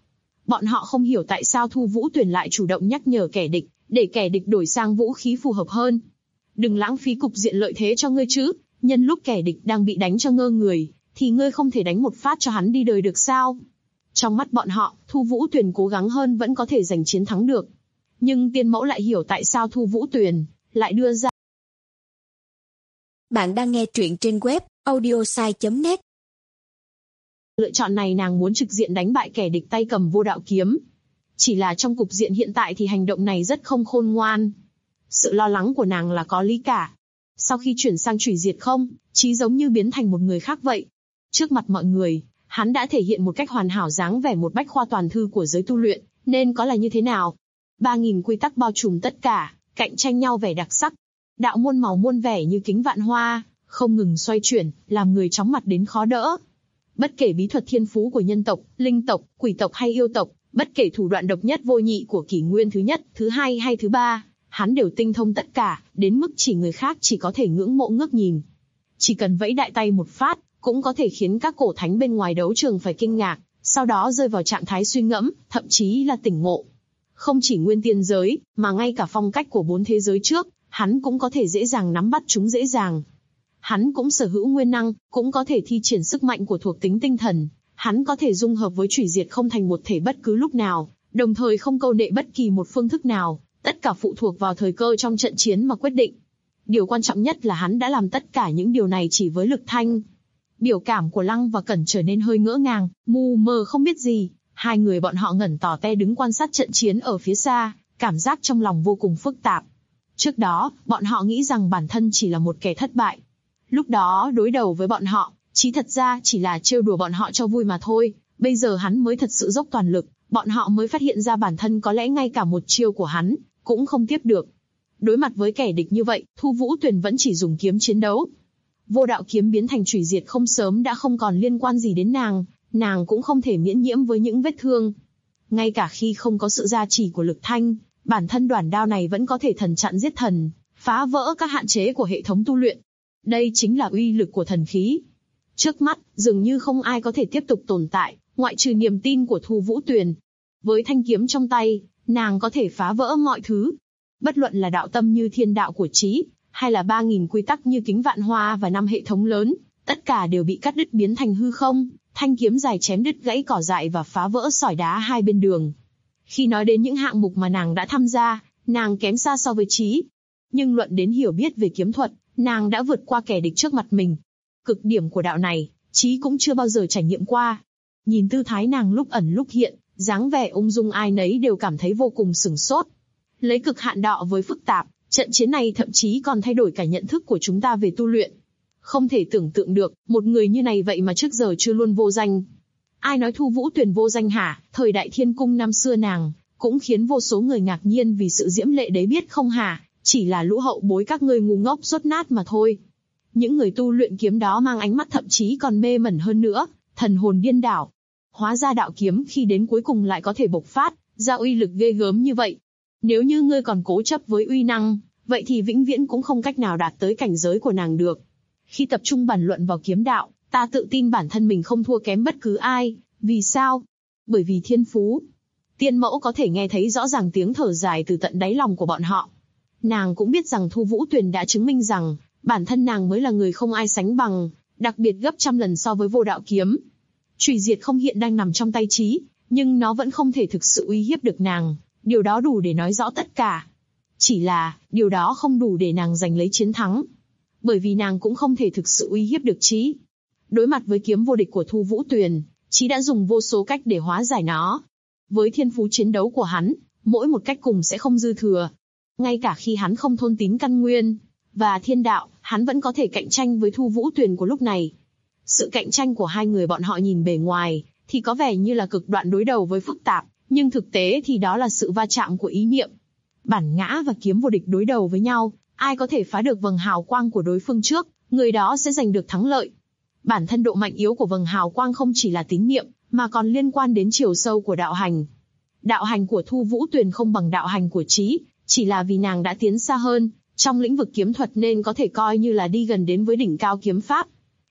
Bọn họ không hiểu tại sao Thu Vũ Tuyền lại chủ động nhắc nhở kẻ địch, để kẻ địch đổi sang vũ khí phù hợp hơn. Đừng lãng phí cục diện lợi thế cho ngươi chứ, nhân lúc kẻ địch đang bị đánh cho ngơ người, thì ngươi không thể đánh một phát cho hắn đi đời được sao? Trong mắt bọn họ, Thu Vũ Tuyền cố gắng hơn vẫn có thể giành chiến thắng được. Nhưng Tiên Mẫu lại hiểu tại sao Thu Vũ Tuyền lại đưa ra. Bạn đang nghe truyện trên web audiosai.net. Lựa chọn này nàng muốn trực diện đánh bại kẻ địch tay cầm vô đạo kiếm. Chỉ là trong cục diện hiện tại thì hành động này rất không khôn ngoan. Sự lo lắng của nàng là có lý cả. Sau khi chuyển sang Chủy Diệt Không, Chí giống như biến thành một người khác vậy. Trước mặt mọi người, hắn đã thể hiện một cách hoàn hảo dáng vẻ một bách khoa toàn thư của giới tu luyện, nên có là như thế nào? 3.000 quy tắc bao trùm tất cả, cạnh tranh nhau vẻ đặc sắc. Đạo môn màu muôn vẻ như kính vạn hoa, không ngừng xoay chuyển, làm người chóng mặt đến khó đỡ. Bất kể bí thuật thiên phú của nhân tộc, linh tộc, quỷ tộc hay yêu tộc, bất kể thủ đoạn độc nhất vô nhị của kỷ nguyên thứ nhất, thứ hai hay thứ ba, hắn đều tinh thông tất cả, đến mức chỉ người khác chỉ có thể ngưỡng mộ ngước nhìn. Chỉ cần vẫy đại tay một phát, cũng có thể khiến các cổ thánh bên ngoài đấu trường phải kinh ngạc, sau đó rơi vào trạng thái suy ngẫm, thậm chí là tỉnh ngộ. Không chỉ nguyên tiên giới, mà ngay cả phong cách của 4 thế giới trước, hắn cũng có thể dễ dàng nắm bắt chúng dễ dàng. Hắn cũng sở hữu nguyên năng, cũng có thể thi triển sức mạnh của thuộc tính tinh thần. Hắn có thể dung hợp với Chủy Diệt Không thành một thể bất cứ lúc nào, đồng thời không câu nệ bất kỳ một phương thức nào, tất cả phụ thuộc vào thời cơ trong trận chiến mà quyết định. Điều quan trọng nhất là hắn đã làm tất cả những điều này chỉ với Lực Thanh. Biểu cảm của Lăng và Cẩn trở nên hơi ngỡ ngàng, mù mờ không biết gì. Hai người bọn họ ngẩn tò te đứng quan sát trận chiến ở phía xa, cảm giác trong lòng vô cùng phức tạp. Trước đó, bọn họ nghĩ rằng bản thân chỉ là một kẻ thất bại. Lúc đó đối đầu với bọn họ, Chí thật ra chỉ là trêu đùa bọn họ cho vui mà thôi. Bây giờ hắn mới thật sự dốc toàn lực, bọn họ mới phát hiện ra bản thân có lẽ ngay cả một chiêu của hắn cũng không tiếp được. Đối mặt với kẻ địch như vậy, Thu Vũ Tuyền vẫn chỉ dùng kiếm chiến đấu. Vô đạo kiếm biến thành Chủy Diệt Không sớm đã không còn liên quan gì đến nàng cũng không thể miễn nhiễm với những vết thương. Ngay cả khi không có sự gia trì của Lực Thanh, bản thân đoản đao này vẫn có thể thần chặn giết thần, phá vỡ các hạn chế của hệ thống tu luyện. Đây chính là uy lực của thần khí. Trước mắt, dường như không ai có thể tiếp tục tồn tại, ngoại trừ niềm tin của Thu Vũ Tuyền. Với thanh kiếm trong tay, nàng có thể phá vỡ mọi thứ. Bất luận là đạo tâm như thiên đạo của Chí, hay là 3.000 quy tắc như kính vạn hoa và 5 hệ thống lớn, tất cả đều bị cắt đứt biến thành hư không. Thanh kiếm dài chém đứt gãy cỏ dại và phá vỡ sỏi đá hai bên đường. Khi nói đến những hạng mục mà nàng đã tham gia, nàng kém xa so với Chí. Nhưng luận đến hiểu biết về kiếm thuật, nàng đã vượt qua kẻ địch trước mặt mình. Cực điểm của đạo này, Chí cũng chưa bao giờ trải nghiệm qua. Nhìn tư thái nàng lúc ẩn lúc hiện, dáng vẻ ung dung ai nấy đều cảm thấy vô cùng sửng sốt. Lấy cực hạn đọ với phức tạp, trận chiến này thậm chí còn thay đổi cả nhận thức của chúng ta về tu luyện. Không thể tưởng tượng được, một người như này vậy mà trước giờ chưa luôn vô danh. Ai nói Thu Vũ Tuyền vô danh hả? Thời đại Thiên Cung năm xưa nàng cũng khiến vô số người ngạc nhiên vì sự diễm lệ đấy biết không hả? Chỉ là lũ hậu bối các ngươi ngu ngốc dốt nát mà thôi. Những người tu luyện kiếm đó mang ánh mắt thậm chí còn mê mẩn hơn nữa, thần hồn điên đảo. Hóa ra đạo kiếm khi đến cuối cùng lại có thể bộc phát ra uy lực ghê gớm như vậy. Nếu như ngươi còn cố chấp với uy năng, vậy thì vĩnh viễn cũng không cách nào đạt tới cảnh giới của nàng được. Khi tập trung bàn luận vào kiếm đạo, ta tự tin bản thân mình không thua kém bất cứ ai. Vì sao? Bởi vì thiên phú. Tiên Mẫu có thể nghe thấy rõ ràng tiếng thở dài từ tận đáy lòng của bọn họ. Nàng cũng biết rằng Thu Vũ Tuyền đã chứng minh rằng bản thân nàng mới là người không ai sánh bằng, đặc biệt gấp trăm lần so với vô đạo kiếm. Chủy Diệt Không hiện đang nằm trong tay Chí, nhưng nó vẫn không thể thực sự uy hiếp được nàng. Điều đó đủ để nói rõ tất cả. Chỉ là, điều đó không đủ để nàng giành lấy chiến thắng. Bởi vì nàng cũng không thể thực sự uy hiếp được Chí. Đối mặt với kiếm vô địch của Thu Vũ Tuyền, Chí đã dùng vô số cách để hóa giải nó. Với thiên phú chiến đấu của hắn, mỗi một cách cùng sẽ không dư thừa. Ngay cả khi hắn không thôn tính căn nguyên và thiên đạo, hắn vẫn có thể cạnh tranh với Thu Vũ Tuyền của lúc này. Sự cạnh tranh của hai người bọn họ nhìn bề ngoài thì có vẻ như là cực đoạn đối đầu với phức tạp, nhưng thực tế thì đó là sự va chạm của ý niệm. Bản ngã và kiếm vô địch đối đầu với nhau, ai có thể phá được vầng hào quang của đối phương trước, người đó sẽ giành được thắng lợi. Bản thân độ mạnh yếu của vầng hào quang không chỉ là tín niệm, mà còn liên quan đến chiều sâu của đạo hành. Đạo hành của Thu Vũ Tuyền không bằng đạo hành của Chí, chỉ là vì nàng đã tiến xa hơn trong lĩnh vực kiếm thuật nên có thể coi như là đi gần đến với đỉnh cao kiếm pháp.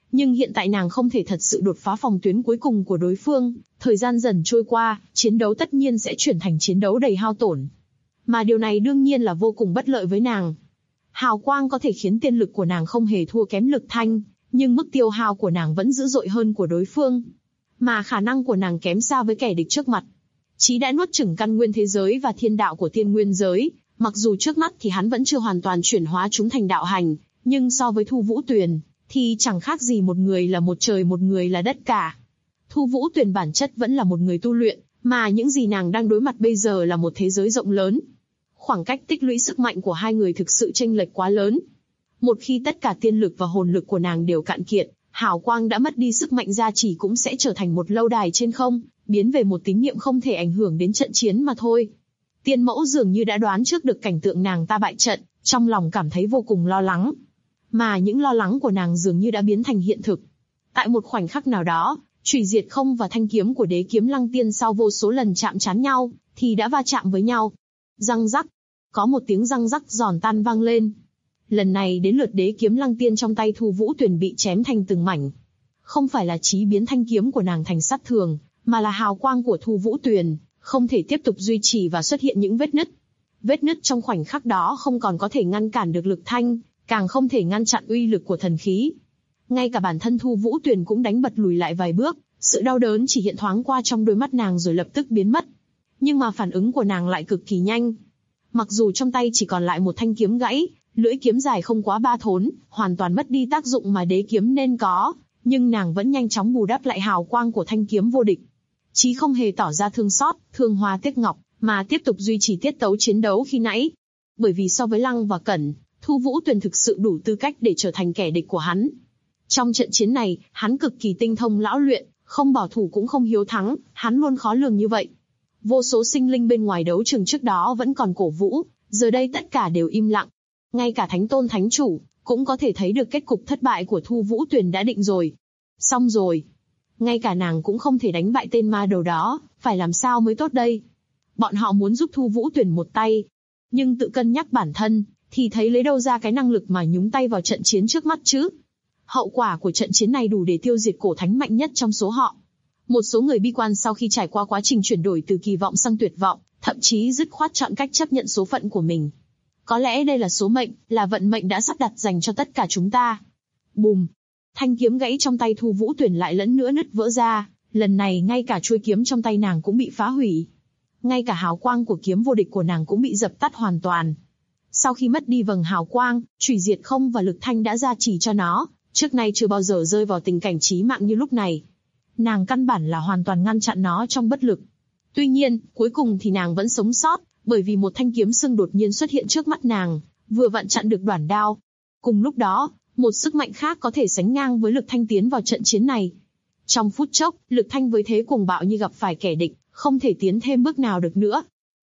Nhưng hiện tại nàng không thể thật sự đột phá phòng tuyến cuối cùng của đối phương, thời gian dần trôi qua, chiến đấu tất nhiên sẽ chuyển thành chiến đấu đầy hao tổn. Mà điều này đương nhiên là vô cùng bất lợi với nàng. Hào quang có thể khiến tiên lực của nàng không hề thua kém Lực Thanh, nhưng mức tiêu hao của nàng vẫn dữ dội hơn của đối phương. Mà khả năng của nàng kém xa với kẻ địch trước mặt. Chí đã nuốt chửng căn nguyên thế giới và thiên đạo của tiên nguyên giới, mặc dù trước mắt thì hắn vẫn chưa hoàn toàn chuyển hóa chúng thành đạo hành, nhưng so với Thu Vũ Tuyền, thì chẳng khác gì một người là một trời một người là đất cả. Thu Vũ Tuyền bản chất vẫn là một người tu luyện, mà những gì nàng đang đối mặt bây giờ là một thế giới rộng lớn. Khoảng cách tích lũy sức mạnh của hai người thực sự chênh lệch quá lớn. Một khi tất cả tiên lực và hồn lực của nàng đều cạn kiệt, hào quang đã mất đi sức mạnh gia trì cũng sẽ trở thành một lâu đài trên không, biến về một tín niệm không thể ảnh hưởng đến trận chiến mà thôi. Tiên mẫu dường như đã đoán trước được cảnh tượng nàng ta bại trận, trong lòng cảm thấy vô cùng lo lắng. Mà những lo lắng của nàng dường như đã biến thành hiện thực. Tại một khoảnh khắc nào đó, Chủy Diệt Không và thanh kiếm của Đế Kiếm Lăng Tiên sau vô số lần chạm trán nhau, thì đã va chạm với nhau. Răng rắc. Có một tiếng răng rắc giòn tan vang lên. Lần này đến lượt Đế Kiếm Lăng Tiên trong tay Thu Vũ Tuyền bị chém thành từng mảnh. Không phải là Chí biến thanh kiếm của nàng thành sắt thường, mà là hào quang của Thu Vũ Tuyền không thể tiếp tục duy trì và xuất hiện những vết nứt. Vết nứt trong khoảnh khắc đó không còn có thể ngăn cản được Lực Thanh, càng không thể ngăn chặn uy lực của thần khí. Ngay cả bản thân Thu Vũ Tuyền cũng đánh bật lùi lại vài bước, sự đau đớn chỉ hiện thoáng qua trong đôi mắt nàng rồi lập tức biến mất. Nhưng mà phản ứng của nàng lại cực kỳ nhanh. Mặc dù trong tay chỉ còn lại một thanh kiếm gãy, lưỡi kiếm dài không quá 3 thốn, hoàn toàn mất đi tác dụng mà đế kiếm nên có, nhưng nàng vẫn nhanh chóng bù đắp lại hào quang của thanh kiếm vô địch. Chí không hề tỏ ra thương xót, thương hoa tiếc ngọc, mà tiếp tục duy trì tiết tấu chiến đấu khi nãy. Bởi vì so với Lăng và Cẩn, Thu Vũ Tuyền thực sự đủ tư cách để trở thành kẻ địch của hắn. Trong trận chiến này, hắn cực kỳ tinh thông lão luyện, không bảo thủ cũng không hiếu thắng, hắn luôn khó lường như vậy. Vô số sinh linh bên ngoài đấu trường trước đó vẫn còn cổ vũ, giờ đây tất cả đều im lặng. Ngay cả Thánh Tôn Thánh Chủ cũng có thể thấy được kết cục thất bại của Thu Vũ Tuyền đã định rồi. Xong rồi. Ngay cả nàng cũng không thể đánh bại tên ma đầu đó, phải làm sao mới tốt đây? Bọn họ muốn giúp Thu Vũ Tuyền một tay, nhưng tự cân nhắc bản thân, thì thấy lấy đâu ra cái năng lực mà nhúng tay vào trận chiến trước mắt chứ? Hậu quả của trận chiến này đủ để tiêu diệt cổ thánh mạnh nhất trong số họ. Một số người bi quan sau khi trải qua quá trình chuyển đổi từ kỳ vọng sang tuyệt vọng, thậm chí dứt khoát chọn cách chấp nhận số phận của mình. Có lẽ đây là số mệnh, là vận mệnh đã sắp đặt dành cho tất cả chúng ta. Bùm! Thanh kiếm gãy trong tay Thu Vũ Tuyền lại lẫn nữa nứt vỡ ra, lần này ngay cả chuôi kiếm trong tay nàng cũng bị phá hủy. Ngay cả hào quang của kiếm vô địch của nàng cũng bị dập tắt hoàn toàn. Sau khi mất đi vầng hào quang, Chủy Diệt Không và Lực Thanh đã gia trì cho nó, trước nay chưa bao giờ rơi vào tình cảnh chí mạng như lúc này. Nàng căn bản là hoàn toàn ngăn chặn nó trong bất lực. Tuy nhiên, cuối cùng thì nàng vẫn sống sót, bởi vì một thanh kiếm sưng đột nhiên xuất hiện trước mắt nàng, vừa vặn chặn được đoản đao. Cùng lúc đó, một sức mạnh khác có thể sánh ngang với Lực Thanh tiến vào trận chiến này. Trong phút chốc, Lực Thanh với thế cuồng bạo như gặp phải kẻ địch, không thể tiến thêm bước nào được nữa.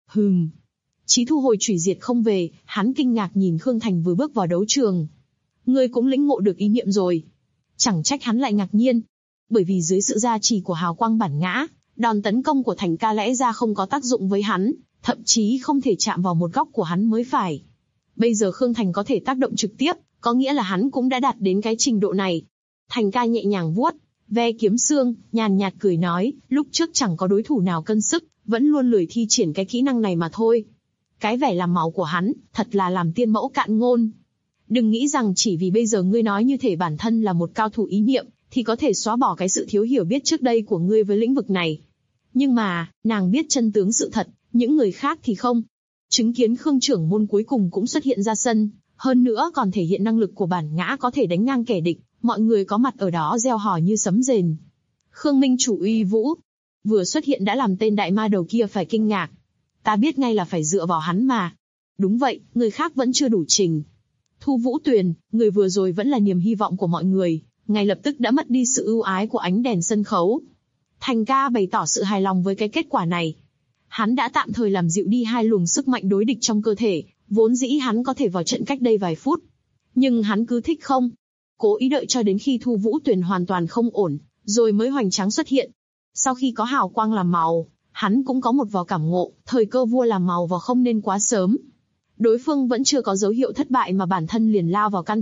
Chí thu hồi Chủy Diệt Không về, hắn kinh ngạc nhìn Khương Thành vừa bước vào đấu trường. Ngươi cũng lĩnh ngộ được ý niệm rồi. Chẳng trách hắn lại ngạc nhiên. Bởi vì dưới sự gia trì của hào quang bản ngã, đòn tấn công của Thành Ca lẽ ra không có tác dụng với hắn, thậm chí không thể chạm vào một góc của hắn mới phải. Bây giờ Khương Thành có thể tác động trực tiếp, có nghĩa là hắn cũng đã đạt đến cái trình độ này. Thành Ca nhẹ nhàng vuốt ve kiếm xương, nhàn nhạt cười nói, lúc trước chẳng có đối thủ nào cân sức, vẫn luôn lười thi triển cái kỹ năng này mà thôi. Cái vẻ làm máu của hắn, thật là làm tiên mẫu cạn ngôn. Đừng nghĩ rằng chỉ vì bây giờ ngươi nói như thể bản thân là một cao thủ ý niệm, thì có thể xóa bỏ cái sự thiếu hiểu biết trước đây của ngươi với lĩnh vực này. Nhưng mà, nàng biết chân tướng sự thật, những người khác thì không. Chứng kiến Khương trưởng môn cuối cùng cũng xuất hiện ra sân, hơn nữa còn thể hiện năng lực của bản ngã có thể đánh ngang kẻ địch, mọi người có mặt ở đó reo hò như sấm rền. Khương Minh chủ uy vũ, vừa xuất hiện đã làm tên đại ma đầu kia phải kinh ngạc. Ta biết ngay là phải dựa vào hắn mà. Đúng vậy, người khác vẫn chưa đủ trình. Thu Vũ Tuyền, người vừa rồi vẫn là niềm hy vọng của mọi người, ngay lập tức đã mất đi sự ưu ái của ánh đèn sân khấu. Thành Ca bày tỏ sự hài lòng với cái kết quả này. Hắn đã tạm thời làm dịu đi hai luồng sức mạnh đối địch trong cơ thể, vốn dĩ hắn có thể vào trận cách đây vài phút. Nhưng hắn cứ thích không. Cố ý đợi cho đến khi Thu Vũ Tuyền hoàn toàn không ổn, rồi mới hoành tráng xuất hiện. Sau khi có hào quang làm màu, hắn cũng có một vào cảm ngộ, thời cơ vua làm màu vào không nên quá sớm. Đối phương vẫn chưa có dấu hiệu thất bại mà bản thân liền lao vào can thiệp,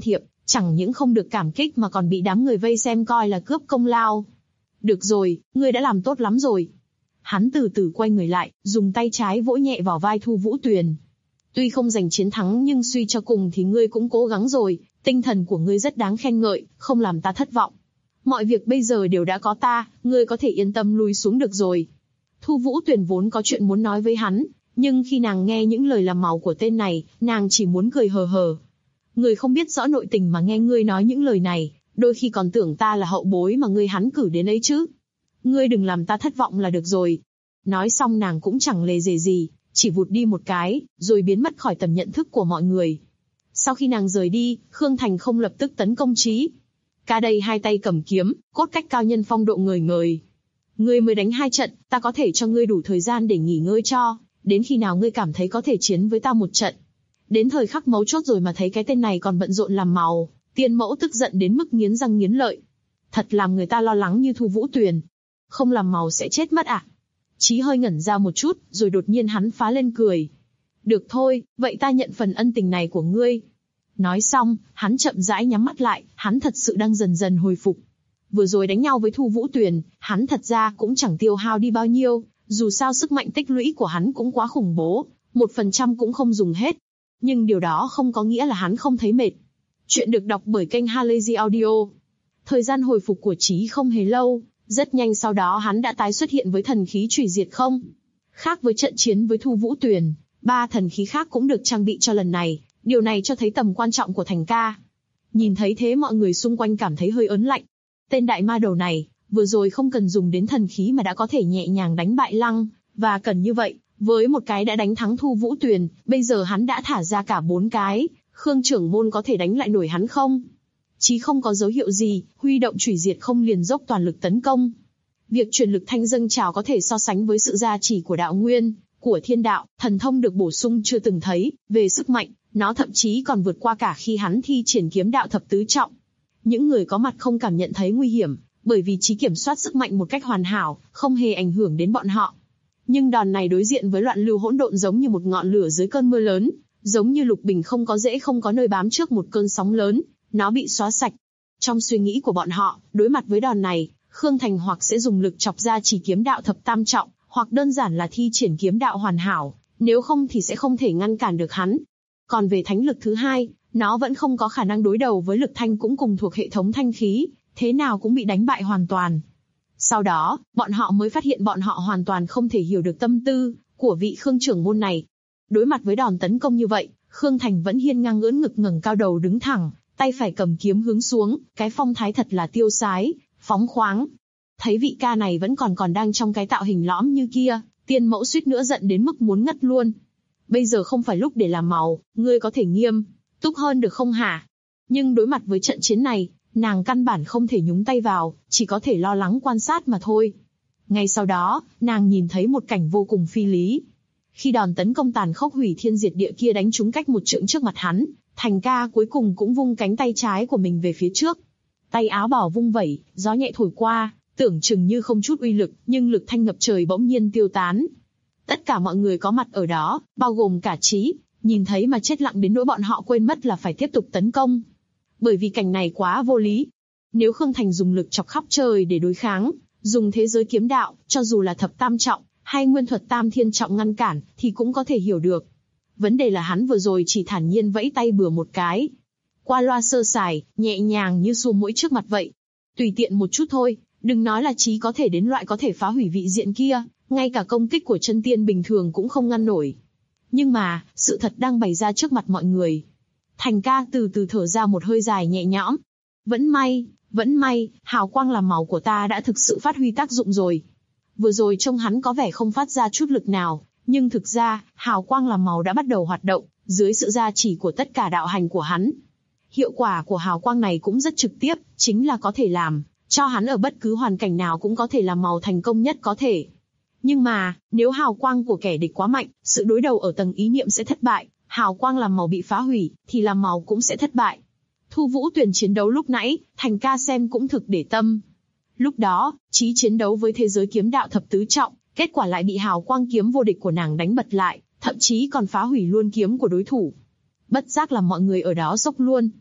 Chẳng những không được cảm kích mà còn bị đám người vây xem coi là cướp công lao. Được rồi, ngươi đã làm tốt lắm rồi. Hắn từ từ quay người lại, dùng tay trái vỗ nhẹ vào vai Thu Vũ Tuyền. Tuy không giành chiến thắng nhưng suy cho cùng thì ngươi cũng cố gắng rồi, tinh thần của ngươi rất đáng khen ngợi, không làm ta thất vọng. Mọi việc bây giờ đều đã có ta, ngươi có thể yên tâm lui xuống được rồi. Thu Vũ Tuyền vốn có chuyện muốn nói với hắn, nhưng khi nàng nghe những lời làm màu của tên này, nàng chỉ muốn cười hờ hờ. Người không biết rõ nội tình mà nghe ngươi nói những lời này, đôi khi còn tưởng ta là hậu bối mà ngươi hắn cử đến ấy chứ. Ngươi đừng làm ta thất vọng là được rồi. Nói xong nàng cũng chẳng lề dề gì, chỉ vụt đi một cái, rồi biến mất khỏi tầm nhận thức của mọi người. Sau khi nàng rời đi, Khương Thành không lập tức tấn công Trí. Ca đây hai tay cầm kiếm, cốt cách cao nhân phong độ ngời ngời. Ngươi mới đánh 2 trận, ta có thể cho ngươi đủ thời gian để nghỉ ngơi cho, đến khi nào ngươi cảm thấy có thể chiến với ta một trận. Đến thời khắc mấu chốt rồi mà thấy cái tên này còn bận rộn làm màu, Tiên Mẫu tức giận đến mức nghiến răng nghiến lợi. Thật làm người ta lo lắng như Thu Vũ Tuyền. Không làm màu sẽ chết mất à? Chí hơi ngẩn ra một chút, rồi đột nhiên hắn phá lên cười. Được thôi, vậy ta nhận phần ân tình này của ngươi. Nói xong, hắn chậm rãi nhắm mắt lại, hắn thật sự đang dần dần hồi phục. Vừa rồi đánh nhau với Thu Vũ Tuyền, hắn thật ra cũng chẳng tiêu hao đi bao nhiêu, dù sao sức mạnh tích lũy của hắn cũng quá khủng bố, 1% cũng không dùng hết. Nhưng điều đó không có nghĩa là hắn không thấy mệt. Chuyện được đọc bởi kênh Halazy Audio. Thời gian hồi phục của Chí không hề lâu, rất nhanh sau đó hắn đã tái xuất hiện với thần khí Chủy Diệt Không. Khác với trận chiến với Thu Vũ Tuyền, 3 thần khí khác cũng được trang bị cho lần này, điều này cho thấy tầm quan trọng của Thành ca. Nhìn thấy thế mọi người xung quanh cảm thấy hơi ớn lạnh. Tên đại ma đầu này, vừa rồi không cần dùng đến thần khí mà đã có thể nhẹ nhàng đánh bại Lăng, và cần như vậy, với một cái đã đánh thắng Thu Vũ Tuyền, bây giờ hắn đã thả ra cả 4 cái, Khương trưởng môn có thể đánh lại nổi hắn không? Chí không có dấu hiệu gì, huy động Chủy Diệt Không liền dốc toàn lực tấn công. Việc truyền lực thanh dâng trào có thể so sánh với sự gia trì của đạo nguyên, của thiên đạo, thần thông được bổ sung chưa từng thấy, về sức mạnh, nó thậm chí còn vượt qua cả khi hắn thi triển kiếm đạo thập tứ trọng. Những người có mặt không cảm nhận thấy nguy hiểm, bởi vì Chí kiểm soát sức mạnh một cách hoàn hảo, không hề ảnh hưởng đến bọn họ. Nhưng đòn này đối diện với loạn lưu hỗn độn giống như một ngọn lửa dưới cơn mưa lớn, giống như lục bình không có rễ không có nơi bám trước một cơn sóng lớn, nó bị xóa sạch. Trong suy nghĩ của bọn họ, đối mặt với đòn này, Khương Thành hoặc sẽ dùng lực chọc ra chỉ kiếm đạo thập tam trọng, hoặc đơn giản là thi triển kiếm đạo hoàn hảo, nếu không thì sẽ không thể ngăn cản được hắn. Còn về thánh lực thứ hai, nó vẫn không có khả năng đối đầu với lực thanh cũng cùng thuộc hệ thống thanh khí, thế nào cũng bị đánh bại hoàn toàn. Sau đó, bọn họ mới phát hiện bọn họ hoàn toàn không thể hiểu được tâm tư của vị Khương trưởng môn này. Đối mặt với đòn tấn công như vậy, Khương Thành vẫn hiên ngang ưỡn ngực ngẩng cao đầu đứng thẳng, tay phải cầm kiếm hướng xuống, cái phong thái thật là tiêu sái, phóng khoáng. Thấy vị ca này vẫn còn đang trong cái tạo hình lõm như kia, Tiên Mẫu suýt nữa giận đến mức muốn ngất luôn. Bây giờ không phải lúc để làm màu, ngươi có thể nghiêm túc hơn được không hả? Nhưng đối mặt với trận chiến này, nàng căn bản không thể nhúng tay vào, chỉ có thể lo lắng quan sát mà thôi. Ngay sau đó, nàng nhìn thấy một cảnh vô cùng phi lý. Khi đòn tấn công tàn khốc hủy thiên diệt địa kia đánh trúng cách một trượng trước mặt hắn, Thành ca cuối cùng cũng vung cánh tay trái của mình về phía trước. Tay áo bào vung vẩy, gió nhẹ thổi qua, tưởng chừng như không chút uy lực, nhưng lực thanh ngập trời bỗng nhiên tiêu tán. Tất cả mọi người có mặt ở đó, bao gồm cả Chí, nhìn thấy mà chết lặng đến nỗi bọn họ quên mất là phải tiếp tục tấn công. Bởi vì cảnh này quá vô lý. Nếu Khương Thành dùng lực chọc khắp trời để đối kháng, dùng thế giới kiếm đạo, cho dù là thập tam trọng, hay nguyên thuật tam thiên trọng ngăn cản, thì cũng có thể hiểu được. Vấn đề là hắn vừa rồi chỉ thản nhiên vẫy tay bừa một cái. Qua loa sơ sài, nhẹ nhàng như xua mũi trước mặt vậy. Tùy tiện một chút thôi, đừng nói là Chí có thể đến loại có thể phá hủy vị diện kia, ngay cả công kích của chân tiên bình thường cũng không ngăn nổi. Nhưng mà, sự thật đang bày ra trước mặt mọi người. Thành ca từ từ thở ra một hơi dài nhẹ nhõm. Vẫn may, hào quang làm màu của ta đã thực sự phát huy tác dụng rồi. Vừa rồi trông hắn có vẻ không phát ra chút lực nào, nhưng thực ra, hào quang làm màu đã bắt đầu hoạt động, dưới sự gia trì của tất cả đạo hành của hắn. Hiệu quả của hào quang này cũng rất trực tiếp, chính là có thể làm cho hắn ở bất cứ hoàn cảnh nào cũng có thể làm màu thành công nhất có thể. Nhưng mà, nếu hào quang của kẻ địch quá mạnh, sự đối đầu ở tầng ý niệm sẽ thất bại, hào quang làm màu bị phá hủy, thì làm màu cũng sẽ thất bại. Thu Vũ Tuyền chiến đấu lúc nãy, Thành ca xem cũng thực để tâm. Lúc đó, Chí chiến đấu với thế giới kiếm đạo thập tứ trọng, kết quả lại bị hào quang kiếm vô địch của nàng đánh bật lại, thậm chí còn phá hủy luôn kiếm của đối thủ. Bất giác làm mọi người ở đó sốc luôn.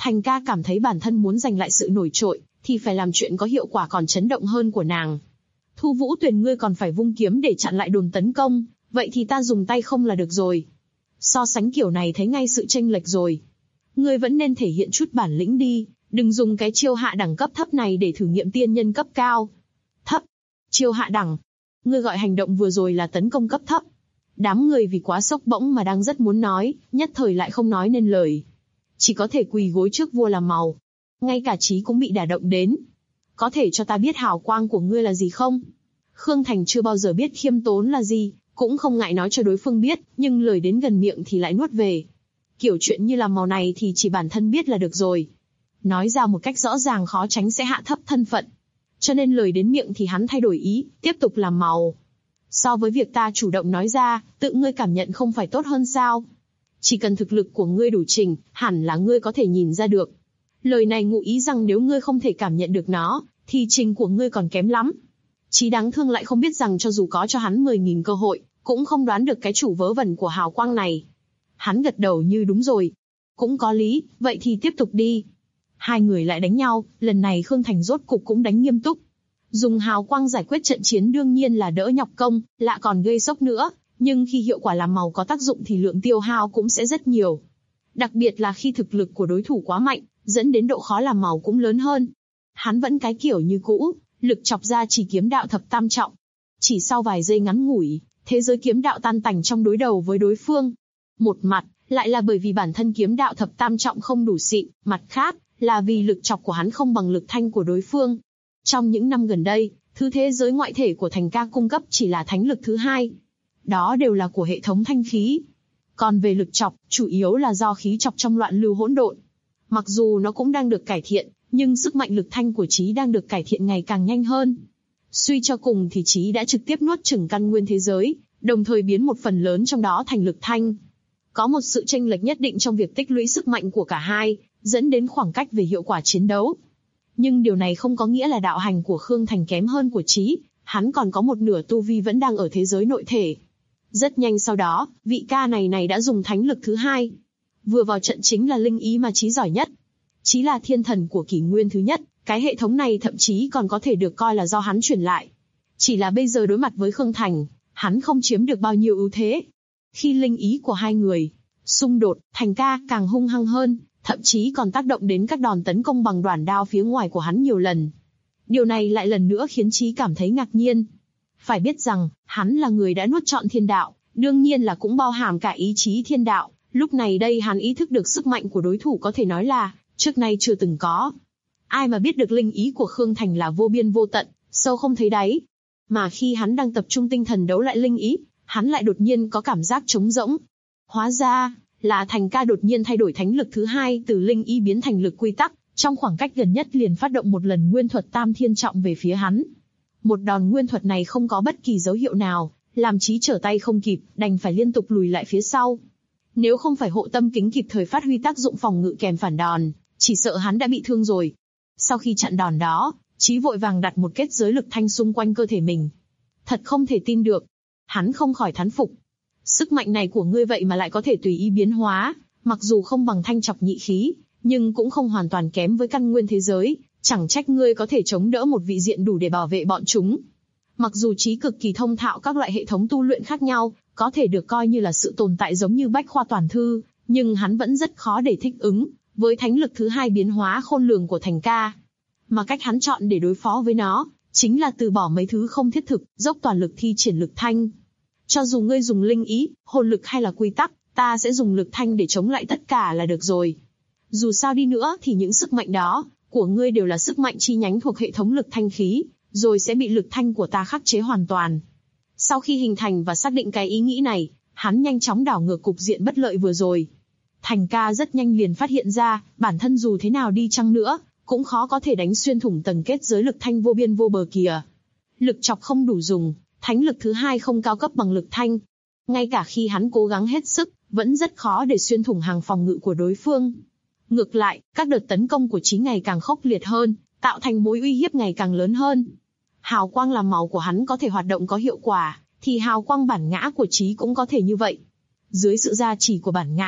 Thành ca cảm thấy bản thân muốn giành lại sự nổi trội, thì phải làm chuyện có hiệu quả còn chấn động hơn của nàng. Thu Vũ Tuyền, ngươi còn phải vung kiếm để chặn lại đồn tấn công, vậy thì ta dùng tay không là được rồi. So sánh kiểu này thấy ngay sự chênh lệch rồi. Ngươi vẫn nên thể hiện chút bản lĩnh đi, đừng dùng cái chiêu hạ đẳng cấp thấp này để thử nghiệm tiên nhân cấp cao. Thấp? Chiêu hạ đẳng? Ngươi gọi hành động vừa rồi là tấn công cấp thấp. Đám người vì quá sốc bỗng mà đang rất muốn nói, nhất thời lại không nói nên lời. Chỉ có thể quỳ gối trước vua làm màu. Ngay cả trí cũng bị đả động đến. Có thể cho ta biết hào quang của ngươi là gì không? Khương Thành chưa bao giờ biết khiêm tốn là gì, cũng không ngại nói cho đối phương biết, nhưng lời đến gần miệng thì lại nuốt về. Kiểu chuyện như làm màu này thì chỉ bản thân biết là được rồi. Nói ra một cách rõ ràng khó tránh sẽ hạ thấp thân phận. Cho nên lời đến miệng thì hắn thay đổi ý, tiếp tục làm màu. So với việc ta chủ động nói ra, tự ngươi cảm nhận không phải tốt hơn sao? Chỉ cần thực lực của ngươi đủ trình, hẳn là ngươi có thể nhìn ra được. Lời này ngụ ý rằng nếu ngươi không thể cảm nhận được nó, thì trình của ngươi còn kém lắm. Chí đáng thương lại không biết rằng cho dù có cho hắn 10.000 cơ hội, cũng không đoán được cái chủ vớ vẩn của hào quang này. Hắn gật đầu như đúng rồi. Cũng có lý, vậy thì tiếp tục đi. Hai người lại đánh nhau, lần này Khương Thành rốt cục cũng đánh nghiêm túc. Dùng hào quang giải quyết trận chiến đương nhiên là đỡ nhọc công, lạ còn gây sốc nữa, nhưng khi hiệu quả làm màu có tác dụng thì lượng tiêu hao cũng sẽ rất nhiều. Đặc biệt là khi thực lực của đối thủ quá mạnh, dẫn đến độ khó làm màu cũng lớn hơn. Hắn vẫn cái kiểu như cũ, lực chọc ra chỉ kiếm đạo thập tam trọng. Chỉ sau vài giây ngắn ngủi, thế giới kiếm đạo tan tành trong đối đầu với đối phương. Một mặt, lại là bởi vì bản thân kiếm đạo thập tam trọng không đủ xịn, mặt khác, là vì lực chọc của hắn không bằng lực thanh của đối phương. Trong những năm gần đây, thứ thế giới ngoại thể của Thành ca cung cấp chỉ là thánh lực thứ hai. Đó đều là của hệ thống thanh khí. Còn về lực chọc, chủ yếu là do khí chọc trong loạn lưu hỗn độn. Mặc dù nó cũng đang được cải thiện, nhưng sức mạnh lực thanh của Chí đang được cải thiện ngày càng nhanh hơn. Suy cho cùng thì Chí đã trực tiếp nuốt chửng căn nguyên thế giới, đồng thời biến một phần lớn trong đó thành lực thanh. Có một sự chênh lệch nhất định trong việc tích lũy sức mạnh của cả hai, dẫn đến khoảng cách về hiệu quả chiến đấu. Nhưng điều này không có nghĩa là đạo hành của Khương Thành kém hơn của Chí, hắn còn có một nửa tu vi vẫn đang ở thế giới nội thể. Rất nhanh sau đó, vị ca này đã dùng thánh lực thứ hai. Vừa vào trận chính là linh ý mà Chí giỏi nhất. Chí là thiên thần của kỷ nguyên thứ nhất, cái hệ thống này thậm chí còn có thể được coi là do hắn truyền lại. Chỉ là bây giờ đối mặt với Khương Thành, hắn không chiếm được bao nhiêu ưu thế. Khi linh ý của hai người xung đột, Thành ca càng hung hăng hơn, thậm chí còn tác động đến các đòn tấn công bằng đoản đao phía ngoài của hắn nhiều lần. Điều này lại lần nữa khiến Chí cảm thấy ngạc nhiên. Phải biết rằng, hắn là người đã nuốt trọn thiên đạo, đương nhiên là cũng bao hàm cả ý chí thiên đạo. Lúc này đây hắn ý thức được sức mạnh của đối thủ có thể nói là trước nay chưa từng có. Ai mà biết được linh ý của Khương Thành là vô biên vô tận, sâu không thấy đáy. Mà khi hắn đang tập trung tinh thần đấu lại linh ý, hắn lại đột nhiên có cảm giác trống rỗng. Hóa ra là Thành ca đột nhiên thay đổi thánh lực thứ hai từ linh ý biến thành lực quy tắc, trong khoảng cách gần nhất liền phát động một lần nguyên thuật tam thiên trọng về phía hắn. Một đòn nguyên thuật này không có bất kỳ dấu hiệu nào, làm Chí trở tay không kịp, đành phải liên tục lùi lại phía sau. Nếu không phải hộ tâm kính kịp thời phát huy tác dụng phòng ngự kèm phản đòn, chỉ sợ hắn đã bị thương rồi. Sau khi chặn đòn đó, Chí vội vàng đặt một kết giới lực thanh xung quanh cơ thể mình. Thật không thể tin được. Hắn không khỏi thán phục. Sức mạnh này của ngươi vậy mà lại có thể tùy ý biến hóa, mặc dù không bằng thanh chọc nhị khí, nhưng cũng không hoàn toàn kém với căn nguyên thế giới, chẳng trách ngươi có thể chống đỡ một vị diện đủ để bảo vệ bọn chúng. Mặc dù Chí cực kỳ thông thạo các loại hệ thống tu luyện khác nhau, có thể được coi như là sự tồn tại giống như bách khoa toàn thư, nhưng hắn vẫn rất khó để thích ứng với thánh lực thứ hai biến hóa khôn lường của Thành ca. Mà cách hắn chọn để đối phó với nó, chính là từ bỏ mấy thứ không thiết thực, dốc toàn lực thi triển lực thanh. Cho dù ngươi dùng linh ý, hồn lực hay là quy tắc, ta sẽ dùng lực thanh để chống lại tất cả là được rồi. Dù sao đi nữa thì những sức mạnh đó của ngươi đều là sức mạnh chi nhánh thuộc hệ thống lực thanh khí, rồi sẽ bị lực thanh của ta khắc chế hoàn toàn. Sau khi hình thành và xác định cái ý nghĩ này, hắn nhanh chóng đảo ngược cục diện bất lợi vừa rồi. Thành ca rất nhanh liền phát hiện ra, bản thân dù thế nào đi chăng nữa, cũng khó có thể đánh xuyên thủng tầng kết giới lực thanh vô biên vô bờ kìa. Lực chọc không đủ dùng, thánh lực thứ hai không cao cấp bằng lực thanh. Ngay cả khi hắn cố gắng hết sức, vẫn rất khó để xuyên thủng hàng phòng ngự của đối phương. Ngược lại, các đợt tấn công của Chí ngày càng khốc liệt hơn, tạo thành mối uy hiếp ngày càng lớn hơn. Hào quang làm màu của hắn có thể hoạt động có hiệu quả, thì hào quang bản ngã của Chí cũng có thể như vậy. Dưới sự gia trì của bản ngã,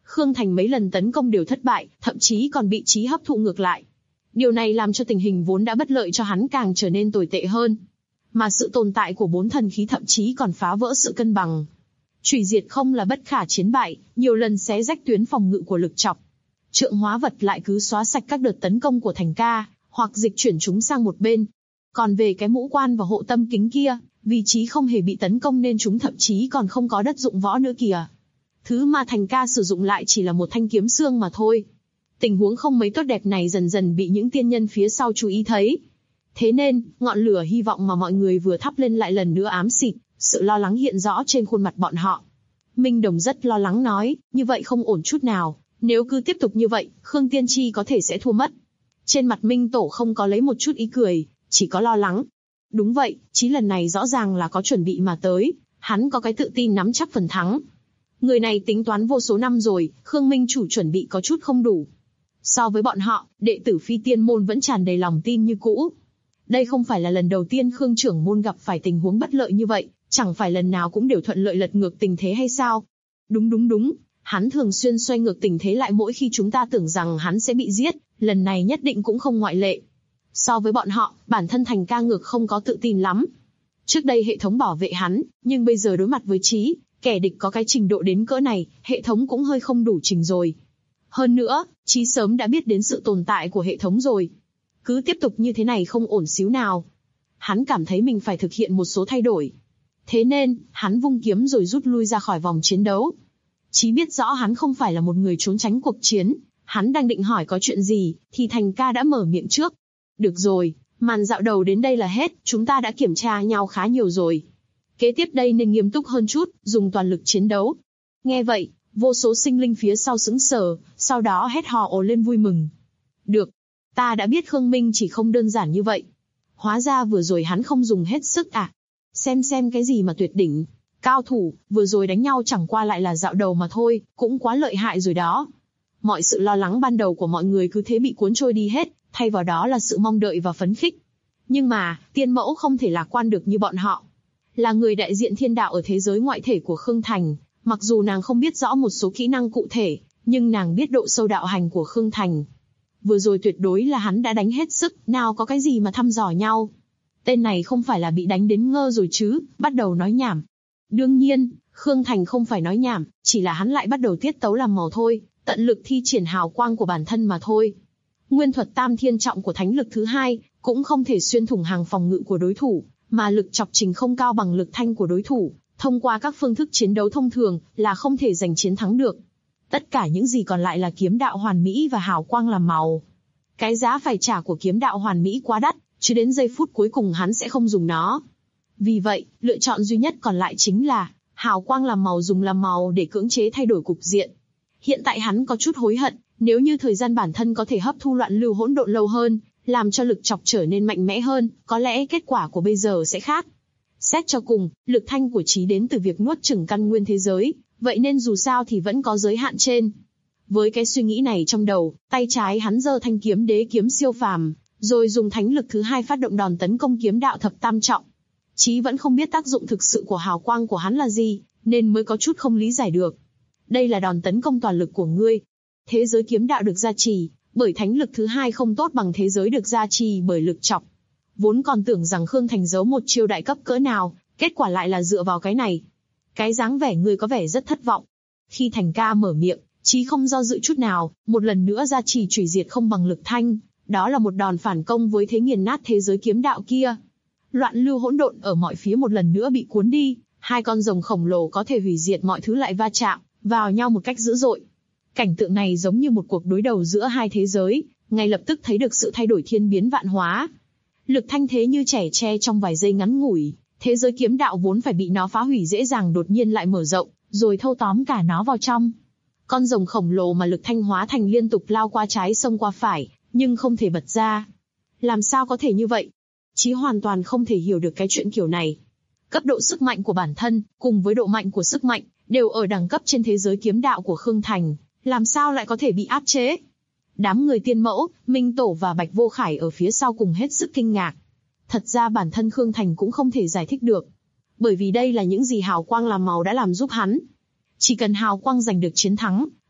Khương Thành mấy lần tấn công đều thất bại, thậm chí còn bị trí hấp thụ ngược lại. Điều này làm cho tình hình vốn đã bất lợi cho hắn càng trở nên tồi tệ hơn. Mà sự tồn tại của 4 thần khí thậm chí còn phá vỡ sự cân bằng. Chủy diệt không là bất khả chiến bại, nhiều lần xé rách tuyến phòng ngự của lực chọc. Trượng hóa vật lại cứ xóa sạch các đợt tấn công của Thành Ca, hoặc dịch chuyển chúng sang một bên. Còn về cái mũ quan và hộ tâm kính kia, vị trí không hề bị tấn công nên chúng thậm chí còn không có đất dụng võ nữa kìa. Thứ mà Thành Ca sử dụng lại chỉ là một thanh kiếm xương mà thôi. Tình huống không mấy tốt đẹp này dần dần bị những tiên nhân phía sau chú ý thấy. Thế nên, ngọn lửa hy vọng mà mọi người vừa thắp lên lại lần nữa ám xịt, sự lo lắng hiện rõ trên khuôn mặt bọn họ. Minh Đồng rất lo lắng nói, như vậy không ổn chút nào, nếu cứ tiếp tục như vậy, Khương Tiên Tri có thể sẽ thua mất. Trên mặt Minh Tổ không có lấy một chút ý cười, chỉ có lo lắng. Đúng vậy, Chí lần này rõ ràng là có chuẩn bị mà tới, hắn có cái tự tin nắm chắc phần thắng. Người này tính toán vô số năm rồi, Khương Minh chủ chuẩn bị có chút không đủ. So với bọn họ, đệ tử Phi Tiên môn vẫn tràn đầy lòng tin như cũ. Đây không phải là lần đầu tiên Khương trưởng môn gặp phải tình huống bất lợi như vậy, chẳng phải lần nào cũng đều thuận lợi lật ngược tình thế hay sao? Đúng, hắn thường xuyên xoay ngược tình thế lại mỗi khi chúng ta tưởng rằng hắn sẽ bị giết, lần này nhất định cũng không ngoại lệ. So với bọn họ, bản thân Thành Ca ngược không có tự tin lắm. Trước đây hệ thống bảo vệ hắn, nhưng bây giờ đối mặt với Chí, kẻ địch có cái trình độ đến cỡ này, hệ thống cũng hơi không đủ trình rồi. Hơn nữa, Chí sớm đã biết đến sự tồn tại của hệ thống rồi. Cứ tiếp tục như thế này không ổn xíu nào. Hắn cảm thấy mình phải thực hiện một số thay đổi. Thế nên, hắn vung kiếm rồi rút lui ra khỏi vòng chiến đấu. Chí biết rõ hắn không phải là một người trốn tránh cuộc chiến. Hắn đang định hỏi có chuyện gì, thì Thành Ca đã mở miệng trước. Được rồi, màn dạo đầu đến đây là hết, chúng ta đã kiểm tra nhau khá nhiều rồi. Kế tiếp đây nên nghiêm túc hơn chút, dùng toàn lực chiến đấu. Nghe vậy, vô số sinh linh phía sau sững sờ, sau đó hét hò ồ lên vui mừng. Được, ta đã biết Khương Minh chỉ không đơn giản như vậy. Hóa ra vừa rồi hắn không dùng hết sức à? Xem cái gì mà tuyệt đỉnh. Cao thủ, vừa rồi đánh nhau chẳng qua lại là dạo đầu mà thôi, cũng quá lợi hại rồi đó. Mọi sự lo lắng ban đầu của mọi người cứ thế bị cuốn trôi đi hết, thay vào đó là sự mong đợi và phấn khích. Nhưng mà, tiên mẫu không thể lạc quan được như bọn họ. Là người đại diện thiên đạo ở thế giới ngoại thể của Khương Thành, mặc dù nàng không biết rõ một số kỹ năng cụ thể, nhưng nàng biết độ sâu đạo hành của Khương Thành. Vừa rồi tuyệt đối là hắn đã đánh hết sức, nào có cái gì mà thăm dò nhau. Tên này không phải là bị đánh đến ngơ rồi chứ, bắt đầu nói nhảm. Đương nhiên, Khương Thành không phải nói nhảm, chỉ là hắn lại bắt đầu tiết tấu làm màu thôi, tận lực thi triển hào quang của bản thân mà thôi. Nguyên thuật tam thiên trọng của thánh lực thứ 2, cũng không thể xuyên thủng hàng phòng ngự của đối thủ, mà lực chọc trình không cao bằng lực thanh của đối thủ, thông qua các phương thức chiến đấu thông thường là không thể giành chiến thắng được. Tất cả những gì còn lại là kiếm đạo hoàn mỹ và hào quang làm màu. Cái giá phải trả của kiếm đạo hoàn mỹ quá đắt, chứ đến giây phút cuối cùng hắn sẽ không dùng nó. Vì vậy, lựa chọn duy nhất còn lại chính là hào quang làm màu, dùng làm màu để cưỡng chế thay đổi cục diện. Hiện tại hắn có chút hối hận, nếu như thời gian bản thân có thể hấp thu loạn lưu hỗn độn lâu hơn, làm cho lực chọc trở nên mạnh mẽ hơn, có lẽ kết quả của bây giờ sẽ khác. Xét cho cùng, lực thanh của Chí đến từ việc nuốt chửng căn nguyên thế giới, vậy nên dù sao thì vẫn có giới hạn trên. Với cái suy nghĩ này trong đầu, tay trái hắn giơ thanh kiếm đế kiếm siêu phàm, rồi dùng thánh lực thứ 2 phát động đòn tấn công kiếm đạo thập tam trọng. Chí vẫn không biết tác dụng thực sự của hào quang của hắn là gì, nên mới có chút không lý giải được. Đây là đòn tấn công toàn lực của ngươi. Thế giới kiếm đạo được gia trì bởi thánh lực thứ 2 không tốt bằng thế giới được gia trì bởi lực chọc. Vốn còn tưởng rằng Khương Thành giấu một chiêu đại cấp cỡ nào, kết quả lại là dựa vào cái này. Cái dáng vẻ ngươi có vẻ rất thất vọng. Khi Thành Ca mở miệng, Chí không do dự chút nào, một lần nữa gia trì chủy diệt không bằng lực thanh, đó là một đòn phản công với thế nghiền nát thế giới kiếm đạo kia. Loạn lưu hỗn độn ở mọi phía một lần nữa bị cuốn đi, hai con rồng khổng lồ có thể hủy diệt mọi thứ lại va chạm vào nhau một cách dữ dội. Cảnh tượng này giống như một cuộc đối đầu giữa hai thế giới, ngay lập tức thấy được sự thay đổi thiên biến vạn hóa. Lực thanh thế như trẻ tre trong vài giây ngắn ngủi, thế giới kiếm đạo vốn phải bị nó phá hủy dễ dàng đột nhiên lại mở rộng, rồi thâu tóm cả nó vào trong. Con rồng khổng lồ mà lực thanh hóa thành liên tục lao qua trái xông qua phải, nhưng không thể bật ra. Làm sao có thể như vậy? Chí hoàn toàn không thể hiểu được cái chuyện kiểu này. Cấp độ sức mạnh của bản thân, cùng với độ mạnh của sức mạnh, đều ở đẳng cấp trên thế giới kiếm đạo của Khương Thành, làm sao lại có thể bị áp chế? Đám người Tiên Mẫu, Minh Tổ và Bạch Vô Khải ở phía sau cùng hết sức kinh ngạc. Thật ra bản thân Khương Thành cũng không thể giải thích được. Bởi vì đây là những gì hào quang làm màu đã làm giúp hắn. Chỉ cần hào quang giành được chiến thắng,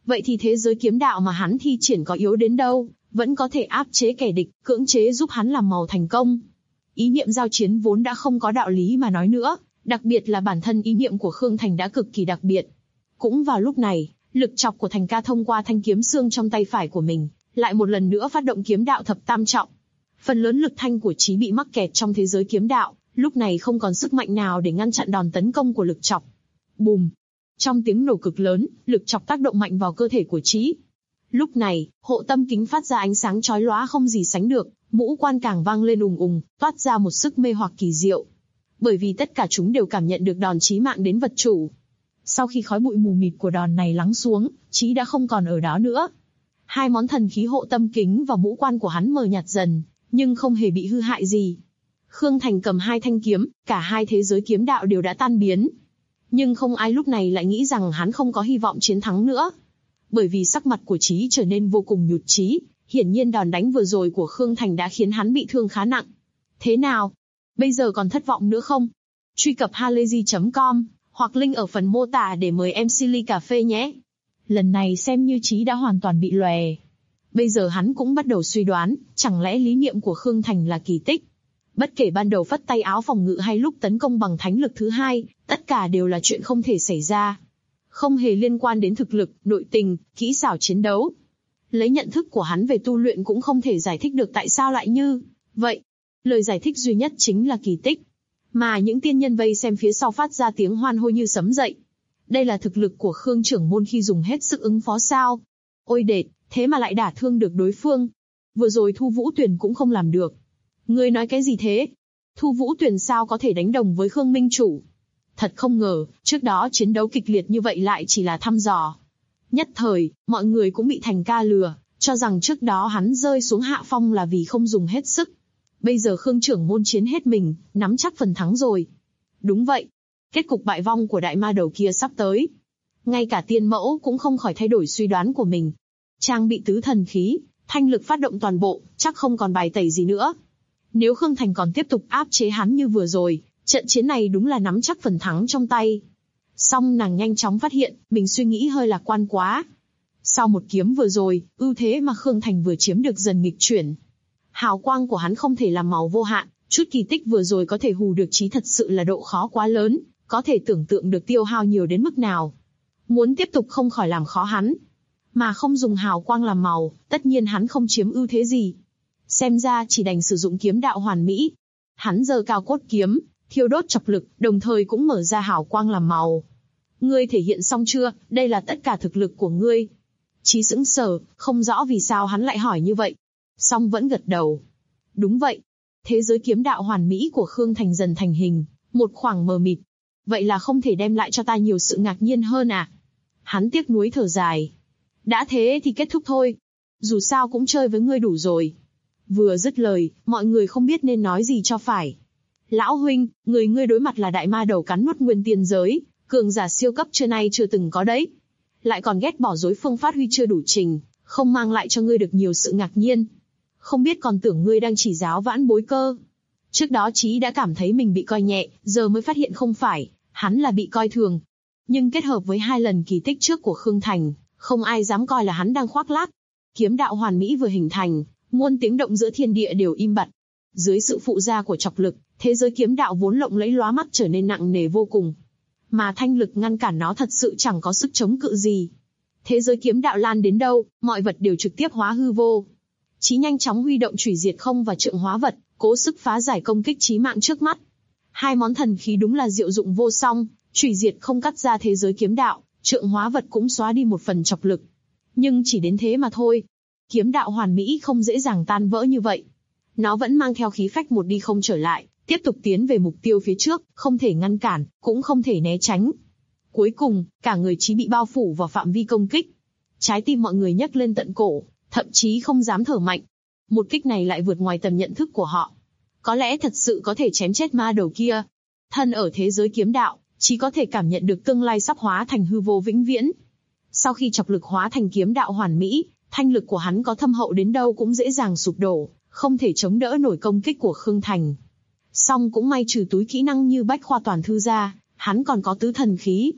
Vậy thì thế giới kiếm đạo mà hắn thi triển có yếu đến đâu, vẫn có thể áp chế kẻ địch, cưỡng chế giúp hắn làm màu thành công. Ý niệm giao chiến vốn đã không có đạo lý mà nói nữa, đặc biệt là bản thân ý niệm của Khương Thành đã cực kỳ đặc biệt. Cũng vào lúc này, lực chọc của Thành ca thông qua thanh kiếm xương trong tay phải của mình, lại một lần nữa phát động kiếm đạo thập tam trọng. Phần lớn lực thanh của Chí bị mắc kẹt trong thế giới kiếm đạo, lúc này không còn sức mạnh nào để ngăn chặn đòn tấn công của lực chọc. Bùm! Trong tiếng nổ cực lớn, lực chọc tác động mạnh vào cơ thể của Chí. Lúc này, hộ tâm kính phát ra ánh sáng chói lóa không gì sánh được, mũ quan càng vang lên ùng ùng, toát ra một sức mê hoặc kỳ diệu. Bởi vì tất cả chúng đều cảm nhận được đòn chí mạng đến vật chủ. Sau khi khói bụi mù mịt của đòn này lắng xuống, Chí đã không còn ở đó nữa. Hai món thần khí hộ tâm kính và mũ quan của hắn mờ nhạt dần, nhưng không hề bị hư hại gì. Khương Thành cầm hai thanh kiếm, cả hai thế giới kiếm đạo đều đã tan biến. Nhưng không ai lúc này lại nghĩ rằng hắn không có hy vọng chiến thắng nữa. Bởi vì sắc mặt của Chí trở nên vô cùng nhụt chí, hiển nhiên đòn đánh vừa rồi của Khương Thành đã khiến hắn bị thương khá nặng. Thế nào? Bây giờ còn thất vọng nữa không? Truy cập halayzi.com hoặc link ở phần mô tả để mời MC ly cà phê nhé. Lần này xem như Chí đã hoàn toàn bị lòe. Bây giờ hắn cũng bắt đầu suy đoán, chẳng lẽ lý niệm của Khương Thành là kỳ tích? Bất kể ban đầu phất tay áo phòng ngự hay lúc tấn công bằng thánh lực thứ hai, tất cả đều là chuyện không thể xảy ra. Không hề liên quan đến thực lực, nội tình, kỹ xảo chiến đấu. Lấy nhận thức của hắn về tu luyện cũng không thể giải thích được tại sao lại như vậy. Lời giải thích duy nhất chính là kỳ tích. Mà những tiên nhân vây xem phía sau phát ra tiếng hoan hô như sấm dậy. Đây là thực lực của Khương trưởng môn khi dùng hết sức ứng phó sao? Ôi đệt, thế mà lại đả thương được đối phương. Vừa rồi Thu Vũ Tuyền cũng không làm được. Ngươi nói cái gì thế? Thu Vũ Tuyền sao có thể đánh đồng với Khương Minh Chủ? Thật không ngờ, trước đó chiến đấu kịch liệt như vậy lại chỉ là thăm dò. Nhất thời, mọi người cũng bị Thành ca lừa, cho rằng trước đó hắn rơi xuống hạ phong là vì không dùng hết sức. Bây giờ Khương trưởng môn chiến hết mình, nắm chắc phần thắng rồi. Đúng vậy. Kết cục bại vong của đại ma đầu kia sắp tới. Ngay cả tiên mẫu cũng không khỏi thay đổi suy đoán của mình. Trang bị tứ thần khí, thanh lực phát động toàn bộ, chắc không còn bài tẩy gì nữa. Nếu Khương Thành còn tiếp tục áp chế hắn như vừa rồi, trận chiến này đúng là nắm chắc phần thắng trong tay. Song nàng nhanh chóng phát hiện, mình suy nghĩ hơi lạc quan quá. Sau một kiếm vừa rồi, ưu thế mà Khương Thành vừa chiếm được dần nghịch chuyển. Hào quang của hắn không thể làm màu vô hạn, chút kỳ tích vừa rồi có thể hù được Chí thật sự là độ khó quá lớn, có thể tưởng tượng được tiêu hao nhiều đến mức nào. Muốn tiếp tục không khỏi làm khó hắn. Mà không dùng hào quang làm màu, tất nhiên hắn không chiếm ưu thế gì. Xem ra chỉ đành sử dụng kiếm đạo hoàn mỹ. Hắn giơ cao cốt kiếm, thiêu đốt chọc lực, đồng thời cũng mở ra hào quang làm màu. Ngươi thể hiện xong chưa, đây là tất cả thực lực của ngươi. Chí sững sờ, không rõ vì sao hắn lại hỏi như vậy. Song vẫn gật đầu. Đúng vậy. Thế giới kiếm đạo hoàn mỹ của Khương Thành dần thành hình, một khoảng mờ mịt. Vậy là không thể đem lại cho ta nhiều sự ngạc nhiên hơn à? Hắn tiếc nuối thở dài. Đã thế thì kết thúc thôi. Dù sao cũng chơi với ngươi đủ rồi. Vừa dứt lời, mọi người không biết nên nói gì cho phải. Lão huynh, người ngươi đối mặt là đại ma đầu cắn nuốt nguyên tiên giới, cường giả siêu cấp chưa nay chưa từng có đấy. Lại còn ghét bỏ đối phương phát huy chưa đủ trình, không mang lại cho ngươi được nhiều sự ngạc nhiên. Không biết còn tưởng ngươi đang chỉ giáo vãn bối cơ. Trước đó Chí đã cảm thấy mình bị coi nhẹ, giờ mới phát hiện không phải, hắn là bị coi thường. Nhưng kết hợp với 2 lần kỳ tích trước của Khương Thành, không ai dám coi là hắn đang khoác lác. Kiếm đạo hoàn mỹ vừa hình thành, muôn tiếng động giữa thiên địa đều im bặt. Dưới sự phụ gia của chọc lực, thế giới kiếm đạo vốn lộng lẫy lóa mắt trở nên nặng nề vô cùng. Mà thanh lực ngăn cản nó thật sự chẳng có sức chống cự gì. Thế giới kiếm đạo lan đến đâu, mọi vật đều trực tiếp hóa hư vô. Chí nhanh chóng huy động chủy diệt không và trượng hóa vật, cố sức phá giải công kích chí mạng trước mắt. 2 món thần khí đúng là diệu dụng vô song, chủy diệt không cắt ra thế giới kiếm đạo, trượng hóa vật cũng xóa đi một phần chọc lực. Nhưng chỉ đến thế mà thôi. Kiếm đạo hoàn mỹ không dễ dàng tan vỡ như vậy. Nó vẫn mang theo khí phách một đi không trở lại, tiếp tục tiến về mục tiêu phía trước, không thể ngăn cản, cũng không thể né tránh. Cuối cùng, cả người Chí bị bao phủ vào phạm vi công kích. Trái tim mọi người nhấc lên tận cổ, thậm chí không dám thở mạnh. Một kích này lại vượt ngoài tầm nhận thức của họ. Có lẽ thật sự có thể chém chết ma đầu kia. Thân ở thế giới kiếm đạo, Chí có thể cảm nhận được tương lai sắp hóa thành hư vô vĩnh viễn. Sau khi chọc lực hóa thành kiếm đạo hoàn mỹ, thanh lực của hắn có thâm hậu đến đâu cũng dễ dàng sụp đổ, không thể chống đỡ nổi công kích của Khương Thành. Song cũng may trừ túi kỹ năng như bách khoa toàn thư ra, hắn còn có tứ thần khí.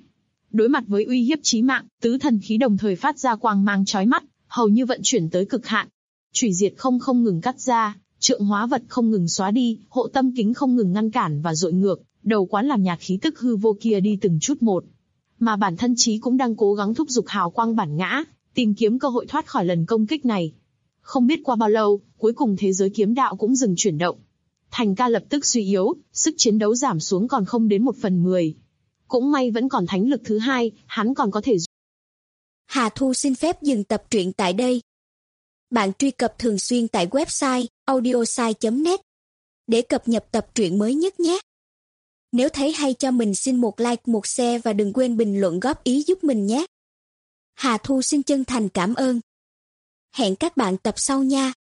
Đối mặt với uy hiếp chí mạng, tứ thần khí đồng thời phát ra quang mang chói mắt, hầu như vận chuyển tới cực hạn. Chủy diệt không ngừng cắt ra, trượng hóa vật không ngừng xóa đi, hộ tâm kính không ngừng ngăn cản và dội ngược, đầu quán làm nhạt khí tức hư vô kia đi từng chút một. Mà bản thân Chí cũng đang cố gắng thúc giục hào quang bản ngã, tìm kiếm cơ hội thoát khỏi lần công kích này. Không biết qua bao lâu, cuối cùng thế giới kiếm đạo cũng dừng chuyển động. Thành ca lập tức suy yếu, sức chiến đấu giảm xuống còn không đến 1/10. Cũng may vẫn còn thánh lực thứ hai, hắn còn có thể. Hà Thu xin phép dừng tập truyện tại đây. Bạn truy cập thường xuyên tại website audiosai.net để cập nhật tập truyện mới nhất nhé. Nếu thấy hay cho mình xin một like, một share và đừng quên bình luận góp ý giúp mình nhé. Hà Thu xin chân thành cảm ơn. Hẹn các bạn tập sau nha.